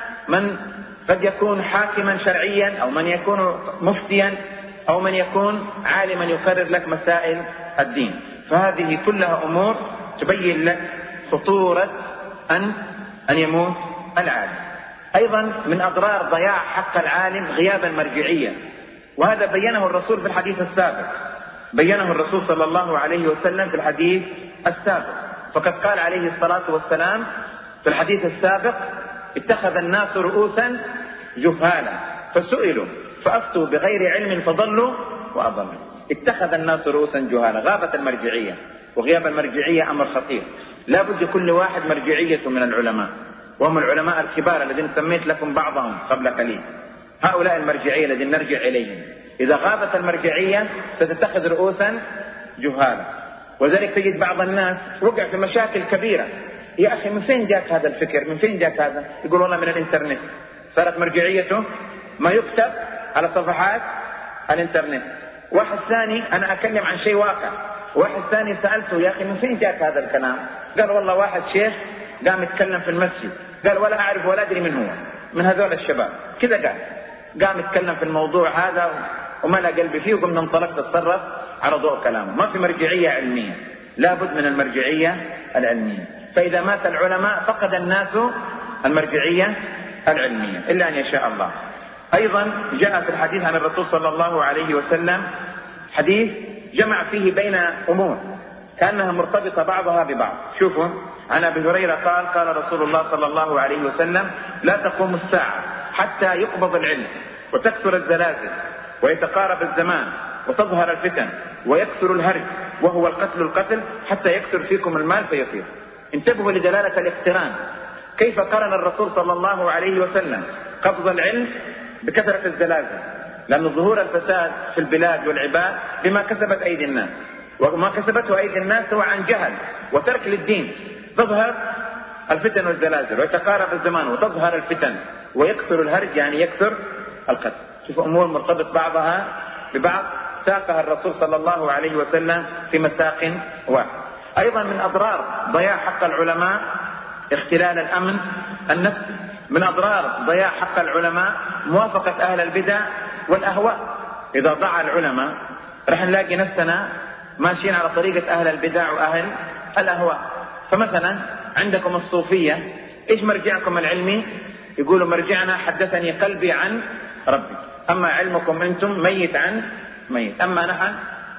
من قد يكون حاكما شرعيا، أو من يكون مفتيا، أو من يكون عالما يقرر لك مسائل الدين. فهذه كلها أمور تبين لك خطورة أن يموت العالم. أيضا من أضرار ضياع حق العالم غياب المرجعية، وهذا بينه الرسول في الحديث السابق، بينه الرسول صلى الله عليه وسلم في الحديث السابق. فقد قال عليه الصلاة والسلام في الحديث السابق: اتخذ الناس رؤوسا جهالا فسئلوا فأفتوا بغير علم فضلوا وأضلوا. اتخذ الناس رؤوسا جهالا، غابت المرجعية، وغياب المرجعية أمر خطير. لا بد كل واحد مرجعية من العلماء، وهم العلماء الكبار الذين سميت لكم بعضهم قبل قليل. هؤلاء المرجعية الذين نرجع إليهم. إذا غابت المرجعية ستتخذ رؤوسا جهالا. وذلك تجد بعض الناس وقع في مشاكل كبيرة. يا أخي من فين جاك هذا الفكر؟ من فين جاك هذا؟ يقول والله من الإنترنت. صارت مرجعيته ما يكتب على صفحات الإنترنت. واحد ثاني أنا أكلم عن شيء واقع، واحد ثاني سألته يا أخي من فين جاك هذا الكلام؟ قال والله واحد شيخ قام يتكلم في المسجد، قال ولا أعرف ولا أدري من هو، من هذول الشباب كذا قام يتكلم في الموضوع هذا وملأ قلبي فيه، وقمنا انطلقت اتصرف على ضوء كلامه. ما في مرجعية علمية، لابد من المرجعية العلمية. فإذا مات العلماء فقد الناس المرجعية العلمية إلا أن يشاء الله. أيضا جاء في الحديث عن الرسول صلى الله عليه وسلم حديث جمع فيه بين أمور كأنها مرتبطة بعضها ببعض. شوفوا، عن أبي هريرة قال: قال رسول الله صلى الله عليه وسلم: لا تقوم الساعة حتى يقبض العلم وتكثر الزلازل ويتقارب الزمان وتظهر الفتن ويكثر الهرج وهو القتل حتى يكثر فيكم المال فيطير. انتبهوا لدلالة الاقتران، كيف قرن الرسول صلى الله عليه وسلم قبض العلم بكثرة الزلازل، لأن ظهور الفساد في البلاد والعباد بما كسبت أيدي الناس، وما كسبته أيدي الناس هو عن جهل وترك للدين. تظهر الفتن والزلازل ويتقارب الزمان وتظهر الفتن ويكثر الهرج يعني يكثر القتل. شوف أمور مرتبط بعضها ببعض ساقها الرسول صلى الله عليه وسلم في مساق واحد. أيضا من أضرار ضياع حق العلماء اختلال الأمن النفسي. من أضرار ضياع حق العلماء موافقة أهل البدع والأهواء. إذا ضاع العلماء رح نلاقي نفسنا ماشيين على طريقة أهل البدع وأهل الأهواء. فمثلا عندكم الصوفية، إيش مرجعكم العلمي؟ يقولوا مرجعنا حدثني قلبي عن ربي، أما علمكم أنتم ميت عن ميت، أما نحن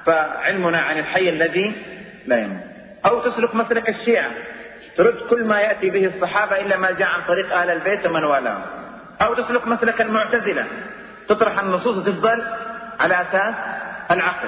فعلمنا عن الحي الذي لا يموت. أو تسلك مسلك الشيعة، ترد كل ما يأتي به الصحابة إلا ما جاء عن طريق أهل البيت ومن والاهم. أو تسلك مسلك المعتزلة، تطرح النصوص وتفضل على أساس العقل.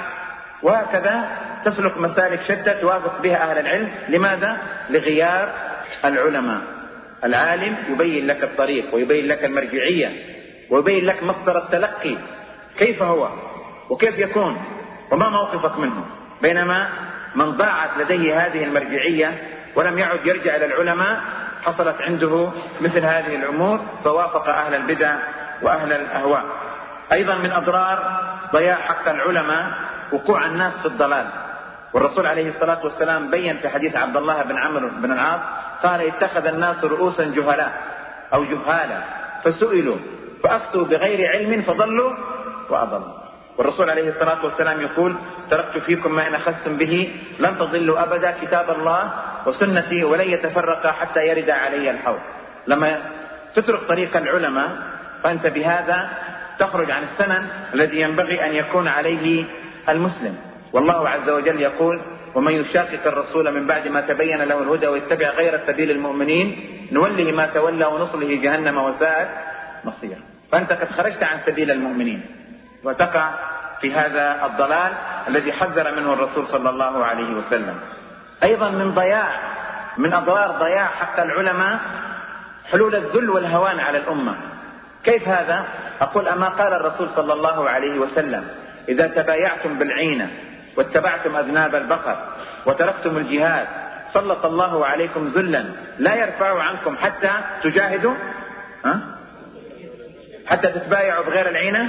وهكذا تسلك مسالك شتى توافق بها أهل العلم. لماذا؟ لغياب العلماء. العالم يبين لك الطريق ويبين لك المرجعية ويبين لك مصدر التلقي كيف هو وكيف يكون وما موقفك منه. بينما من ضاعت لديه هذه المرجعية ولم يعد يرجع إلى العلماء حصلت عنده مثل هذه الأمور فوافق أهل البدع وأهل الأهواء. أيضا من أضرار ضياع حق العلماء وقوع الناس في الضلال، والرسول عليه الصلاة والسلام بين في حديث عبد الله بن عمرو بن العاص قال: اتخذ الناس رؤوسا جهلاء أو جهالا فسئلوا فأفتوا بغير علم فضلوا وأضلوا. والرسول عليه الصلاة والسلام يقول: تركت فيكم ما إن أخذتم به لن تضلوا أبدا، كتاب الله وسنتي ولن يتفرقا حتى يرد علي الحوض. لما تترك طريق العلماء فأنت بهذا تخرج عن السنن الذي ينبغي أن يكون عليه المسلم. والله عز وجل يقول: ومن يشاقق الرسول من بعد ما تبين له الهدى ويتبع غير سبيل المؤمنين نوله ما تولى ونصله جهنم وساءت مصيرا. فأنت قد خرجت عن سبيل المؤمنين وتقع في هذا الضلال الذي حذر منه الرسول صلى الله عليه وسلم. أيضا من أضرار ضياع حق العلماء حلول الذل والهوان على الأمة. كيف هذا؟ أقول: أما قال الرسول صلى الله عليه وسلم: إذا تبايعتم بالعينة واتبعتم أذناب البقر وتركتم الجهاد سلط الله عليكم ذلا لا يرفع عنكم حتى تجاهدوا، حتى تتبايعوا بغير العينة،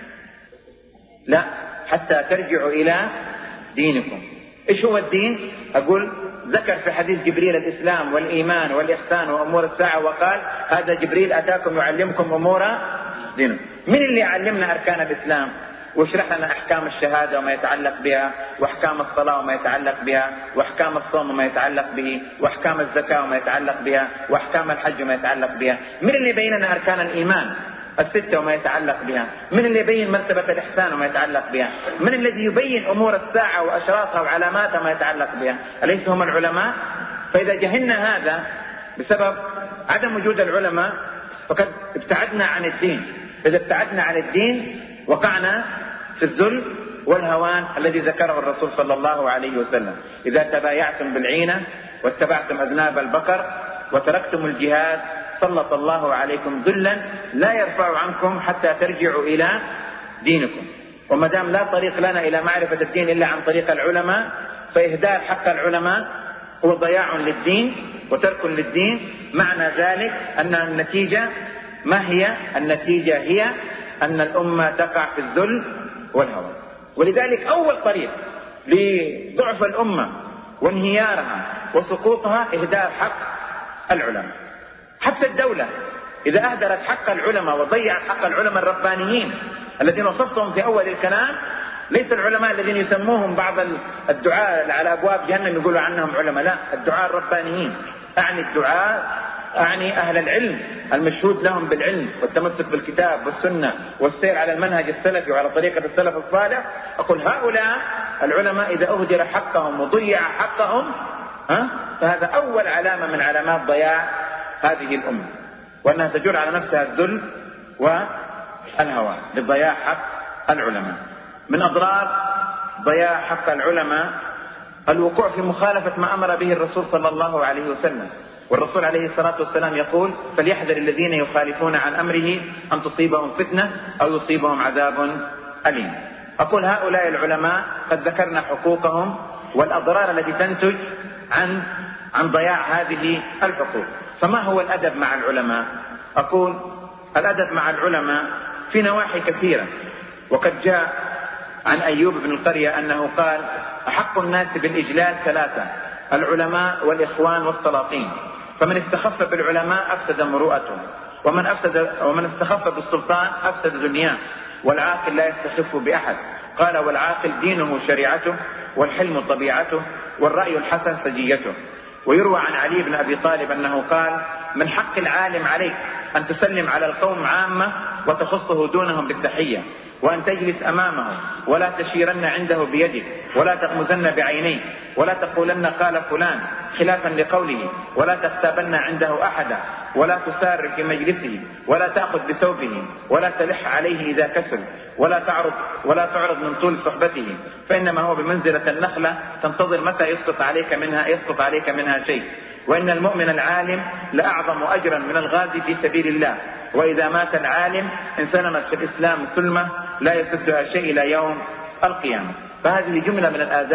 لا، حتى ترجعوا إلى دينكم. إيش هو الدين؟ أقول: ذكر في حديث جبريل الإسلام والإيمان والإحسان وأمور الساعة، وقال: هذا جبريل أتاكم يعلمكم أمور دينكم. من اللي يعلمنا أركان الإسلام واشرح لنا أحكام الشهادة وما يتعلق بها، وأحكام الصلاة وما يتعلق بها، وأحكام الصوم وما يتعلق به، وأحكام الزكاة وما يتعلق بها، وأحكام الحج وما يتعلق بها؟ من اللي يبين لنا أركان الإيمان الستة وما يتعلق بها؟ من اللي يبين مرتبة الإحسان وما يتعلق بها؟ من الذي يبين أمور الساعة وأشراطها وعلاماتها وما يتعلق بها؟ أليس هم العلماء؟ فإذا جهلنا هذا بسبب عدم وجود العلماء فقد ابتعدنا عن الدين. إذا ابتعدنا عن الدين وقعنا في الذل والهوان الذي ذكره الرسول صلى الله عليه وسلم: إذا تبايعتم بالعينة واتبعتم أذناب البقر وتركتم الجهاد سلط الله عليكم ذلا لا يرفع عنكم حتى ترجعوا إلى دينكم. وما دام لا طريق لنا إلى معرفة الدين إلا عن طريق العلماء، فإهدار حق العلماء هو ضياع للدين وترك للدين. معنى ذلك أن النتيجة ما هي؟ النتيجة هي أن الأمة تقع في الذل والهوى. ولذلك أول طريق لضعف الأمة وانهيارها وسقوطها إهدار حق العلماء. حتى الدولة إذا أهدرت حق العلماء وضيعت حق العلماء الربانيين الذين وصفتهم في أول الكلام، ليس العلماء الذين يسموهم بعض الدعاء على أبواب جهنم يقولوا عنهم علماء، لا، الدعاء الربانيين. أعني الدعاء أعني أهل العلم المشهود لهم بالعلم والتمسك بالكتاب والسنة والسير على المنهج السلفي وعلى طريقة السلف الصالح. أقول هؤلاء العلماء إذا أهدر حقهم وضيع حقهم فهذا أول علامة من علامات ضياع هذه الأمة، وأنها تجر على نفسها الذل والهوى لضياع حق العلماء. من أضرار ضياع حق العلماء الوقوع في مخالفة ما أمر به الرسول صلى الله عليه وسلم. والرسول عليه الصلاة والسلام يقول: فليحذر الذين يخالفون عن أمره أن تصيبهم فتنة أو يصيبهم عذاب أليم. أقول هؤلاء العلماء قد ذكرنا حقوقهم والأضرار التي تنتج عن ضياع هذه الحقوق. فما هو الأدب مع العلماء؟ أقول الأدب مع العلماء في نواحي كثيرة. وقد جاء عن أيوب بن القرية أنه قال: أحق الناس بالإجلال ثلاثة: العلماء والإخوان والسلاطين، فمن استخف بالعلماء أفسد مروءته، ومن استخف بالسلطان أفسد دنياه، والعاقل لا يستخف بأحد. قال: والعاقل دينه شريعته، والحلم طبيعته، والرأي الحسن سجيته. ويروى عن علي بن أبي طالب أنه قال: من حق العالم عليك أن تسلم على القوم عامة وتخصه دونهم بالتحية، وأن تجلس أمامه ولا تشيرن عنده بيدك، ولا تغمزن بعينيك، ولا تقولن قال فلان خلافا لقوله، ولا تغتابن عنده أحدا، ولا تسار في مجلسه، ولا تأخذ بثوبه، ولا تلح عليه إذا كسل، ولا تعرض من طول صحبته، فإنما هو بمنزلة النخلة تنتظر متى يسقط عليك منها شيء. وإن المؤمن العالم لأعظم أجرا من الغازي في سبيل الله، وإذا مات العالم انسلمت في الإسلام سلمة لا يسدها شيء إلى يوم القيامة. فهذه جملة من الآداب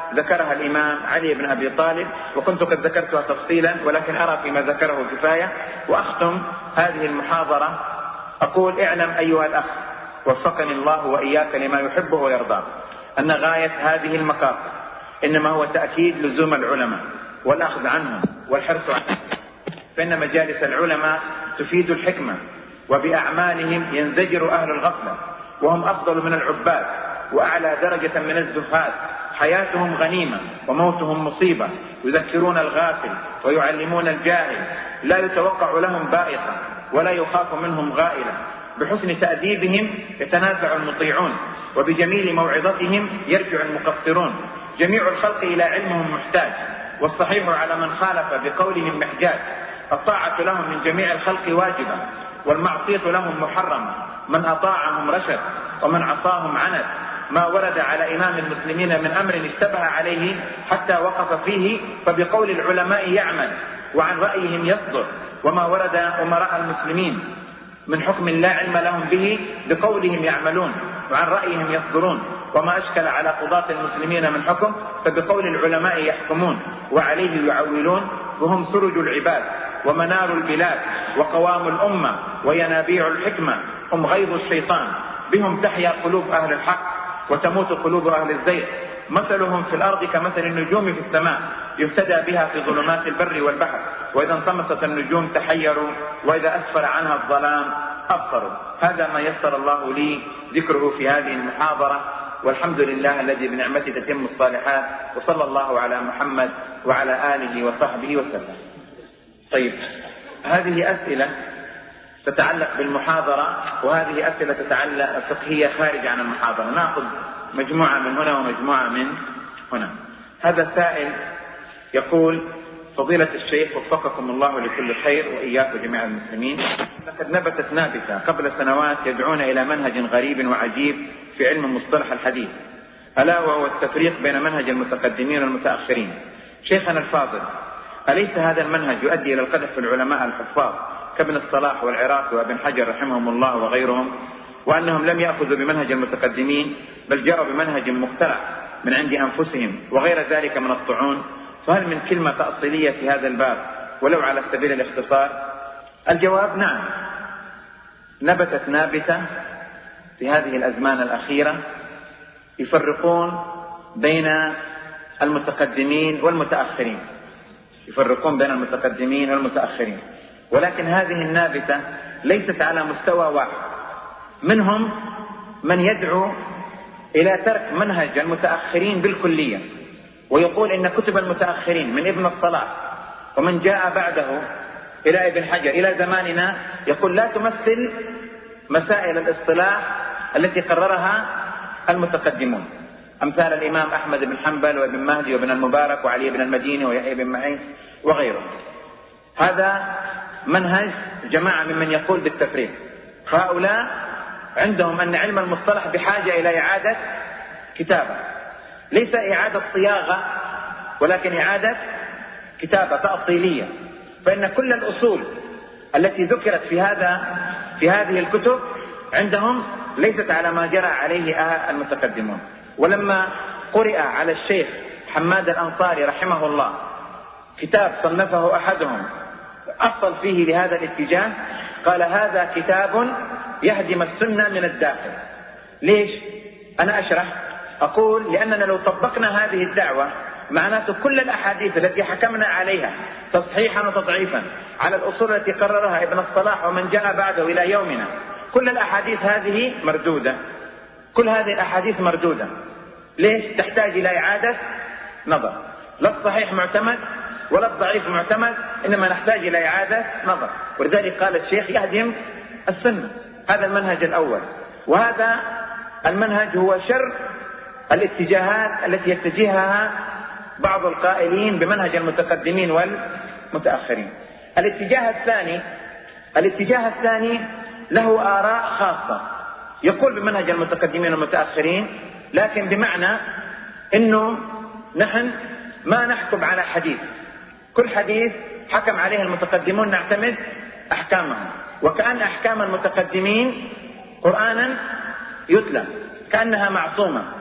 ذكرها الإمام علي بن أبي طالب، وكنت قد ذكرتها تفصيلا ولكن أرى فيما ذكره كفاية. وأختم هذه المحاضرة أقول: اعلم أيها الأخ وفقني الله وإياك لما يحبه ويرضاه أن غاية هذه المقاصد إنما هو تأكيد لزوم العلماء والأخذ عنهم والحرص عنهم، فإن مجالس العلماء تفيد الحكمة، وبأعمالهم ينزجر أهل الغفلة، وهم أفضل من العباد وأعلى درجة من الزهاد، حياتهم غنيمة وموتهم مصيبة، يذكرون الغافل ويعلمون الجاهل، لا يتوقع لهم بائقة ولا يخاف منهم غائلة، بحسن تأديبهم يتنازع المطيعون، وبجميل موعظتهم يرجع المقصرون، جميع الخلق إلى علمهم محتاج، والصحيح على من خالف بقولهم محجاج، الطاعة لهم من جميع الخلق واجبة، والمعصية لهم محرمة، من أطاعهم رشد ومن عصاهم عند، ما ورد على إمام المسلمين من أمر اشتبه عليه حتى وقف فيه فبقول العلماء يعمل وعن رأيهم يصدر، وما ورد أمراء المسلمين من حكم لا علم لهم به بقولهم يعملون وعن رأيهم يصدرون، وما أشكل على قضاة المسلمين من حكم فبقول العلماء يحكمون وعليه يعولون، وهم سرج العباد ومنار البلاد وقوام الأمة وينابيع الحكمة، هم غيظ الشيطان، بهم تحيا قلوب أهل الحق وتموت قلوب أهل الزيغ، مثلهم في الأرض كمثل النجوم في السماء يهتدى بها في ظلمات البر والبحر، وإذا انطمست النجوم تحيروا، وإذا أسفل عنها الظلام أبصروا. هذا ما يسر الله لي ذكره في هذه المحاضرة، والحمد لله الذي بنعمته تتم الصالحات، وصلى الله على محمد وعلى آله وصحبه وسلم. طيب، هذه أسئلة تتعلق بالمحاضرة، وهذه أسئلة تتعلق فقهية خارج عن المحاضرة، نأخذ مجموعة من هنا ومجموعة من هنا. هذا سائل يقول: فضيلة الشيخ وفقكم الله لكل خير وإياكم جميع المسلمين، لقد نبتت نابتة قبل سنوات يدعون إلى منهج غريب وعجيب في علم مصطلح الحديث، ألا وهو التفريق بين منهج المتقدمين والمتأخرين. شيخنا الفاضل، أليس هذا المنهج يؤدي إلى القدح في العلماء الحفاظ كابن الصلاح والعراقي وابن حجر رحمهم الله وغيرهم، وأنهم لم يأخذوا بمنهج المتقدمين بل جاءوا بمنهج مخترع من عند أنفسهم وغير ذلك من الطعون؟ فهل من كلمة تأصيلية في هذا الباب ولو على سبيل الاختصار؟ الجواب: نعم، نبتت نابتة في هذه الأزمان الأخيرة يفرقون بين المتقدمين والمتأخرين، يفرقون بين المتقدمين والمتأخرين، ولكن هذه النابتة ليست على مستوى واحد. منهم من يدعو إلى ترك منهج المتأخرين بالكلية، ويقول إن كتب المتأخرين من ابن الصلاح ومن جاء بعده إلى ابن حجر إلى زماننا يقول لا تمثل مسائل الاصطلاح التي قررها المتقدمون، أمثال الإمام أحمد بن حنبل وابن مهدي وابن المبارك وعلي بن المديني ويحيى بن معين وغيره. هذا منهج جماعة ممن يقول بالتفريق. هؤلاء عندهم أن علم المصطلح بحاجة إلى إعادة كتابة، ليس إعادة صياغة ولكن إعادة كتابة تأصيلية، فإن كل الأصول التي ذكرت في هذه الكتب عندهم ليست على ما جرى عليه المتقدمون. ولما قرئ على الشيخ حماد الأنصاري رحمه الله كتاب صنفه أحدهم أصل فيه لهذا الاتجاه، قال: هذا كتاب يهدم السنة من الداخل. ليش؟ أنا أشرح، أقول: لأننا لو طبقنا هذه الدعوة معناته كل الأحاديث التي حكمنا عليها تصحيحا وتضعيفا على الأصول التي قررها ابن الصلاح ومن جاء بعده إلى يومنا، كل الأحاديث هذه مردودة، كل هذه الأحاديث مردودة. ليش؟ تحتاج إلى إعادة نظر، لا الصحيح معتمد ولا الضعيف معتمد، إنما نحتاج إلى إعادة نظر. ولذلك قال الشيخ: يهدم السنة. هذا المنهج الأول، وهذا المنهج هو شر الاتجاهات التي يتجهها بعض القائلين بمنهج المتقدمين والمتأخرين. الاتجاه الثاني له آراء خاصة، يقول بمنهج المتقدمين والمتأخرين، لكن بمعنى إنه نحن ما نحكم على حديث، كل حديث حكم عليه المتقدمون نعتمد أحكامهم، وكأن أحكام المتقدمين قرآنا يتلى كأنها معصومة،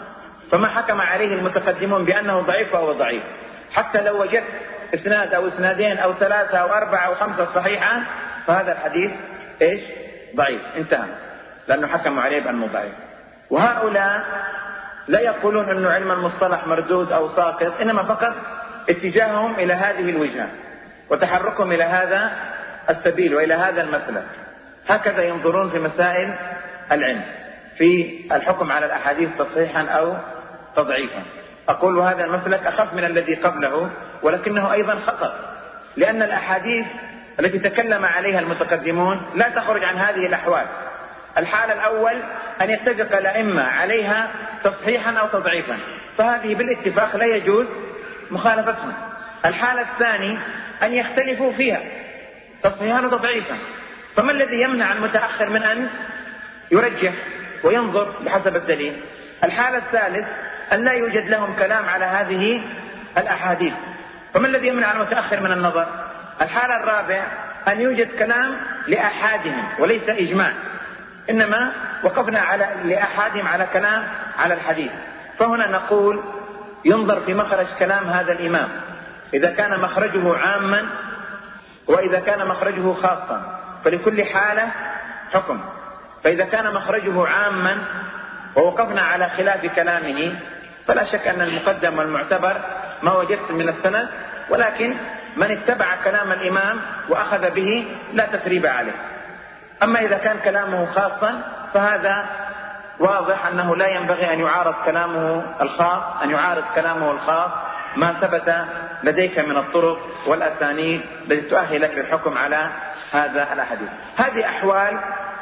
فما حكم عليه المتقدمون بأنه ضعيف فهو ضعيف، حتى لو وجدت إسناد أو إسنادين أو 3 أو 4 أو 5 صحيحة فهذا الحديث إيش؟ ضعيف، انتهى، لأنه حكموا عليه بأنه ضعيف. وهؤلاء لا يقولون أنه علم المصطلح مردود أو ساقط، إنما فقط اتجاههم إلى هذه الوجهة وتحركهم إلى هذا السبيل وإلى هذا المسلك. هكذا ينظرون في مسائل العلم في الحكم على الأحاديث تصحيحا أو تضعيفا. أقول هذا المسلك أخف من الذي قبله، ولكنه أيضا خطر، لأن الأحاديث التي تكلم عليها المتقدمون لا تخرج عن هذه الأحوال. الحالة الأول أن يتفق الأئمة عليها تصحيحا أو تضعيفا، فهذه بالاتفاق لا يجوز مخالفتهم. الحالة الثانية أن يختلفوا فيها تصحيحا وتضعيفا، فما الذي يمنع المتأخر من أن يرجح وينظر بحسب الدليل؟ الحالة الثالث أن لا يوجد لهم كلام على هذه الأحاديث، فما الذي يمنع المتأخر من النظر؟ الحالة الرابعة أن يوجد كلام لأحادهم وليس إجماع، إنما وقفنا لأحادهم على كلام على الحديث. فهنا نقول ينظر في مخرج كلام هذا الإمام، إذا كان مخرجه عاما وإذا كان مخرجه خاصا، فلكل حالة حكم. فإذا كان مخرجه عاما ووقفنا على خلاف كلامه فلا شك أن المقدم والمعتبر ما وجدت من السند، ولكن من اتبع كلام الإمام وأخذ به لا تثريب عليه. أما إذا كان كلامه خاصا فهذا واضح أنه لا ينبغي أن يعارض كلامه الخاص، أن يعارض كلامه الخاص ما ثبت لديك من الطرق والأسانيد التي تؤهلك للحكم على هذا الحديث. هذه أحوال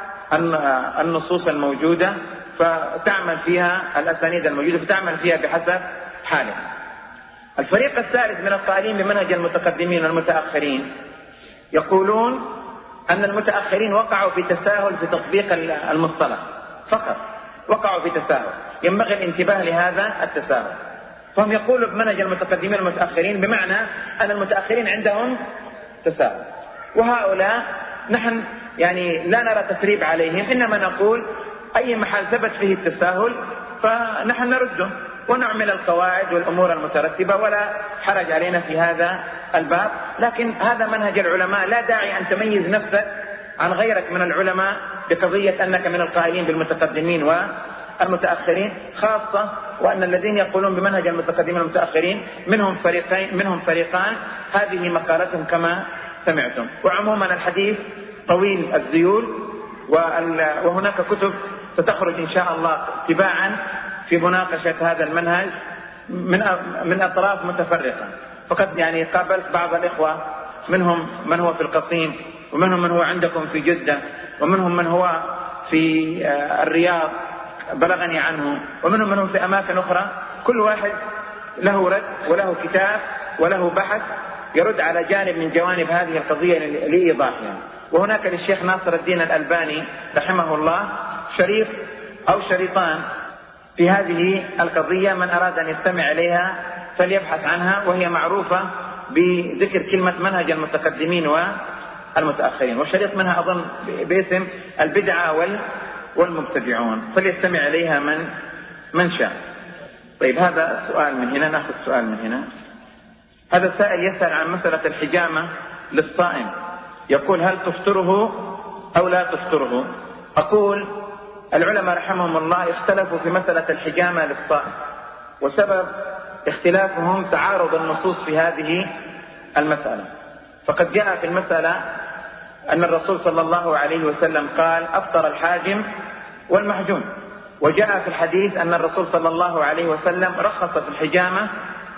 النصوص الموجودة، فتعمل فيها الأسانيد الموجودة، فتعمل فيها بحسب حاله. الفريق الثالث من القائلين بمنهج المتقدمين والمتأخرين يقولون أن المتأخرين وقعوا في تساهل في تطبيق المصطلح فقط، وقعوا في تساهل، ينبغي الانتباه لهذا التساهل. فهم يقولوا بمنهج المتقدمين والمتأخرين بمعنى أن المتأخرين عندهم تساهل، وهؤلاء نحن يعني لا نرى تثريب عليهم، إنما نقول أي محل ثبت فيه التساهل فنحن نرده ونعمل القواعد والأمور المترتبة، ولا حرج علينا في هذا الباب. لكن هذا منهج العلماء، لا داعي أن تميز نفسك عن غيرك من العلماء بقضية أنك من القائلين بالمتقدمين والمتأخرين، خاصة وأن الذين يقولون بمنهج المتقدمين والمتأخرين منهم فريقان، هذه مقالتهم كما سمعتم. وعموما الحديث طويل الذيول، وهناك كتب ستخرج إن شاء الله تباعا في مناقشة هذا المنهج من أطراف متفرقة. فقد يعني قابلت بعض الإخوة، منهم من هو في القصيم، ومنهم من هو عندكم في جدة، ومنهم من هو في الرياض بلغني عنه، ومنهم من هو في أماكن أخرى، كل واحد له رد وله كتاب وله بحث يرد على جانب من جوانب هذه القضية لإيضاحها. وهناك للشيخ ناصر الدين الألباني رحمه الله شريط أو شريطان في هذه القضية، من أراد أن يستمع إليها فليبحث عنها، وهي معروفة بذكر كلمة منهج المتقدمين والمتأخرين، والشريط منها أظن باسم البدعة والمبتدعون، فليستمع إليها من شاء. طيب هذا سؤال من هنا، نأخذ سؤال من هنا. هذا السائل يسأل عن مسألة الحجامة للصائم، يقول هل تفطره أو لا تفطره؟ أقول العلماء رحمهم الله اختلفوا في مسألة الحجامة للصائم، وسبب اختلافهم تعارض النصوص في هذه المسألة. فقد جاء في المسألة أن الرسول صلى الله عليه وسلم قال أفطر الحاجم والمحجوم، وجاء في الحديث أن الرسول صلى الله عليه وسلم رخص في الحجامة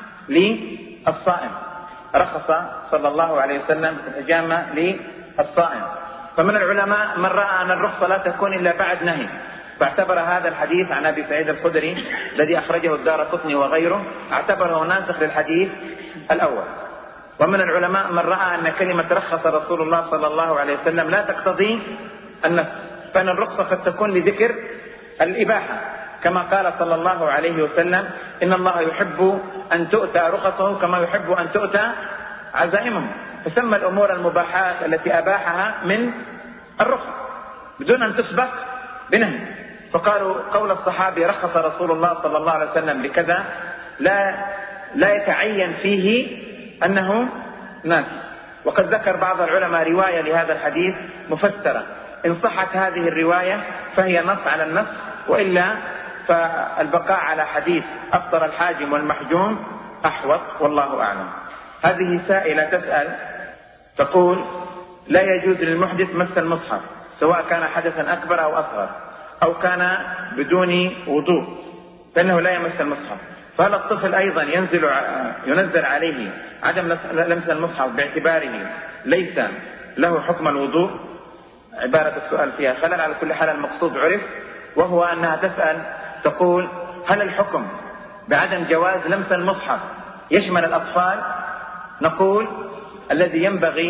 للصائم، رخص صلى الله عليه وسلم في الحجامة للصائم. فمن العلماء من رأى أن الرخصة لا تكون إلا بعد نهي، فاعتبر هذا الحديث عن أبي سعيد الخدري الذي أخرجه الدارقطني وغيره، اعتبره ناسخ للحديث الأول. ومن العلماء من رأى أن كلمة رخص رسول الله صلى الله عليه وسلم لا تقتضي النفس، فإن الرخصة قد تكون لذكر الإباحة، كما قال صلى الله عليه وسلم إن الله يحب أن تؤتى رخصه كما يحب أن تؤتى عزائمه، فسمى الأمور المباحات التي أباحها من الرخص بدون أن تسبق بنهي. فقالوا قول الصحابي رخص رسول الله صلى الله عليه وسلم بكذا لا يتعين فيه أنه ناسي. وقد ذكر بعض العلماء رواية لهذا الحديث مفسرة، إن صحت هذه الرواية فهي نص على النص، وإلا فالبقاء على حديث أفطر الحاجم والمحجوم أحوط، والله أعلم. هذه سائلة تسأل تقول: لا يجوز للمحدث مس المصحف سواء كان حدثا أكبر أو أصغر أو كان بدون وضوء، فإنه لا يمس المصحف، فهل الطفل أيضا ينزل عليه عدم لمس المصحف باعتباره ليس له حكم الوضوء؟ عبارة السؤال فيها خلل. على كل حال المقصود عرف، وهو أنها تسأل تقول: هل الحكم بعدم جواز لمس المصحف يشمل الأطفال؟ نقول: الذي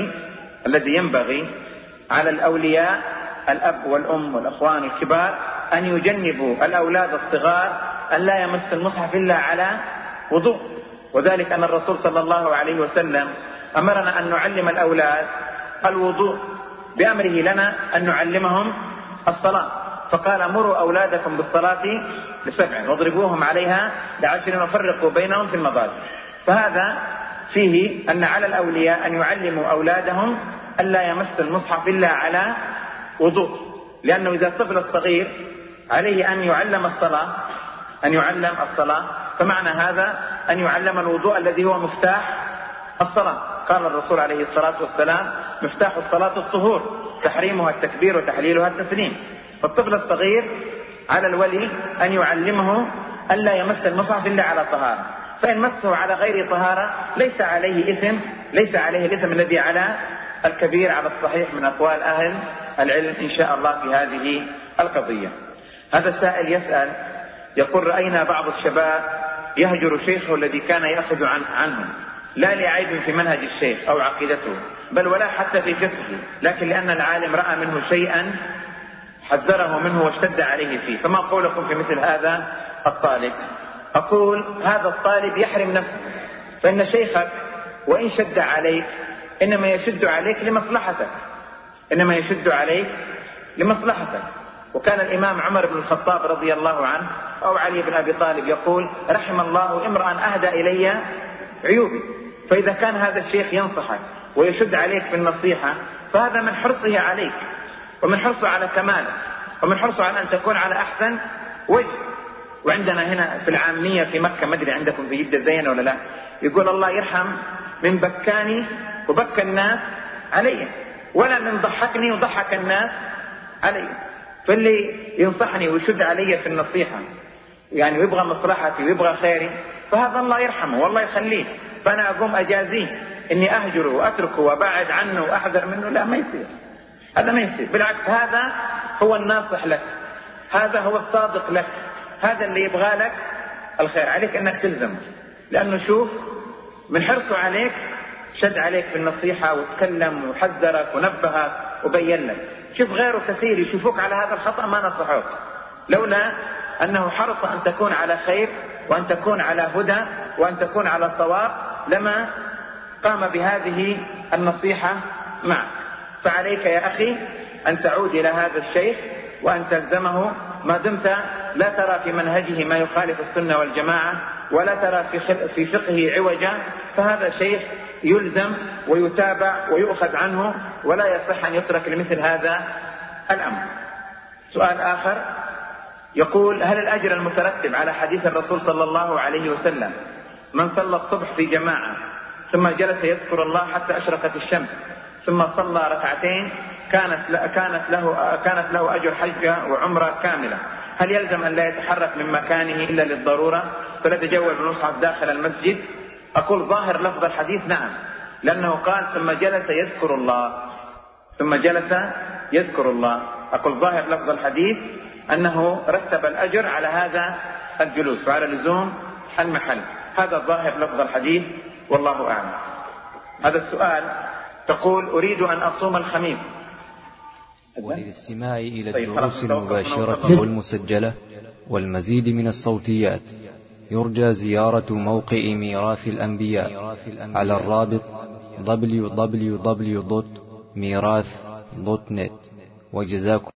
ينبغي على الأولياء الأب والأم والأخوان الكبار أن يجنبوا الأولاد الصغار أن لا يمس المصحف إلا على وضوء، وذلك أن الرسول صلى الله عليه وسلم أمرنا أن نعلم الأولاد الوضوء بأمره لنا أن نعلمهم الصلاة، فقال: مروا أولادكم بالصلاة ل7 واضربوهم عليها ل10 وفرقوا بينهم في المضاجع. فهذا فيه أن على الأولياء أن يعلموا أولادهم أن لا يمس المصحف إلا على وضوء، لأنه إذا الطفل الصغير عليه أن يعلم الصلاة، فمعنى هذا أن يعلم الوضوء الذي هو مفتاح الصلاة. قال الرسول عليه الصلاة والسلام: مفتاح الصلاة الطهور، تحريمها التكبير وتحليلها التسليم. فالطفل الصغير على الولي أن يعلمه أن لا يمس المصحف إلا على طهارة، فإن مسه على غير طهارة ليس عليه الإثم الذي على الكبير على الصحيح من أقوال أهل العلم إن شاء الله في هذه القضية. هذا السائل يسأل يقول: رأينا بعض الشباب يهجر شيخه الذي كان يأخذ عنه، لا لعيب في منهج الشيخ أو عقيدته، بل ولا حتى في فقهه، لكن لأن العالم رأى منه شيئا حذره منه واشتد عليه فيه، فما قولكم في مثل هذا الطالب؟ أقول: هذا الطالب يحرم نفسه، فإن شيخك وإن شد عليك إنما يشد عليك لمصلحتك. وكان الإمام عمر بن الخطاب رضي الله عنه أو علي بن أبي طالب يقول: رحم الله امرأ أهدى إلي عيوبي. فإذا كان هذا الشيخ ينصحك ويشد عليك بالنصيحة فهذا من حرصه عليك، ومن حرصه على كمالك، ومن حرصه على أن تكون على أحسن وجه. وعندنا هنا في العامية في مكة، ما أدري عندكم في جدة زين ولا لا، يقول: الله يرحم من بكاني وبكى الناس علي، ولا من ضحكني وضحك الناس علي. فاللي ينصحني ويشد علي في النصيحة يعني ويبغى مصلحتي ويبغى خيري، فهذا الله يرحمه والله يخليه، فأنا أقوم أجازيه إني أهجره وأتركه وأبعد عنه وأحذر منه؟ لا، ما يصير، هذا ما يصير. بالعكس، هذا هو الناصح لك، هذا هو الصادق لك، هذا اللي يبغى لك الخير. عليك أنك تلزمه، لأنه شوف من حرصه عليك شد عليك في النصيحة وتكلم وحذرك ونبهك وبين لك. شوف غيره كثير يشوفوك على هذا الخطأ ما نصحوك، لولا أنه حرص أن تكون على خير وأن تكون على هدى وأن تكون على صواب لما قام بهذه النصيحة معك. فعليك يا أخي أن تعود إلى هذا الشيخ وأن تلزمه ما دمت لا ترى في منهجه ما يخالف السنة والجماعة، ولا ترى في فقهه عوجا، فهذا شيخ يلزم ويتابع ويؤخذ عنه، ولا يصح أن يترك لمثل هذا الأمر. سؤال آخر يقول: هل الأجر المترتب على حديث الرسول صلى الله عليه وسلم من صلى الصبح في جماعة ثم جلس يذكر الله حتى أشرقت الشمس ثم صلى ركعتين كانت له أجر حجة وعمرة كاملة، هل يلزم أن لا يتحرك من مكانه إلا للضرورة فلا يتجول بالمصحف داخل المسجد؟ أقول: ظاهر لفظ الحديث نعم، لأنه قال ثم جلس يذكر الله. أقول: ظاهر لفظ الحديث أنه رتب الأجر على هذا الجلوس وعلى لزوم المحل، هذا ظاهر لفظ الحديث والله أعلم. هذا السؤال تقول: أريد أن أصوم الخميس. وللاستماع إلى الدروس المباشرة والمسجلة والمزيد من الصوتيات يرجى زيارة موقع ميراث الأنبياء على الرابط www.mirath.net. وجزاكم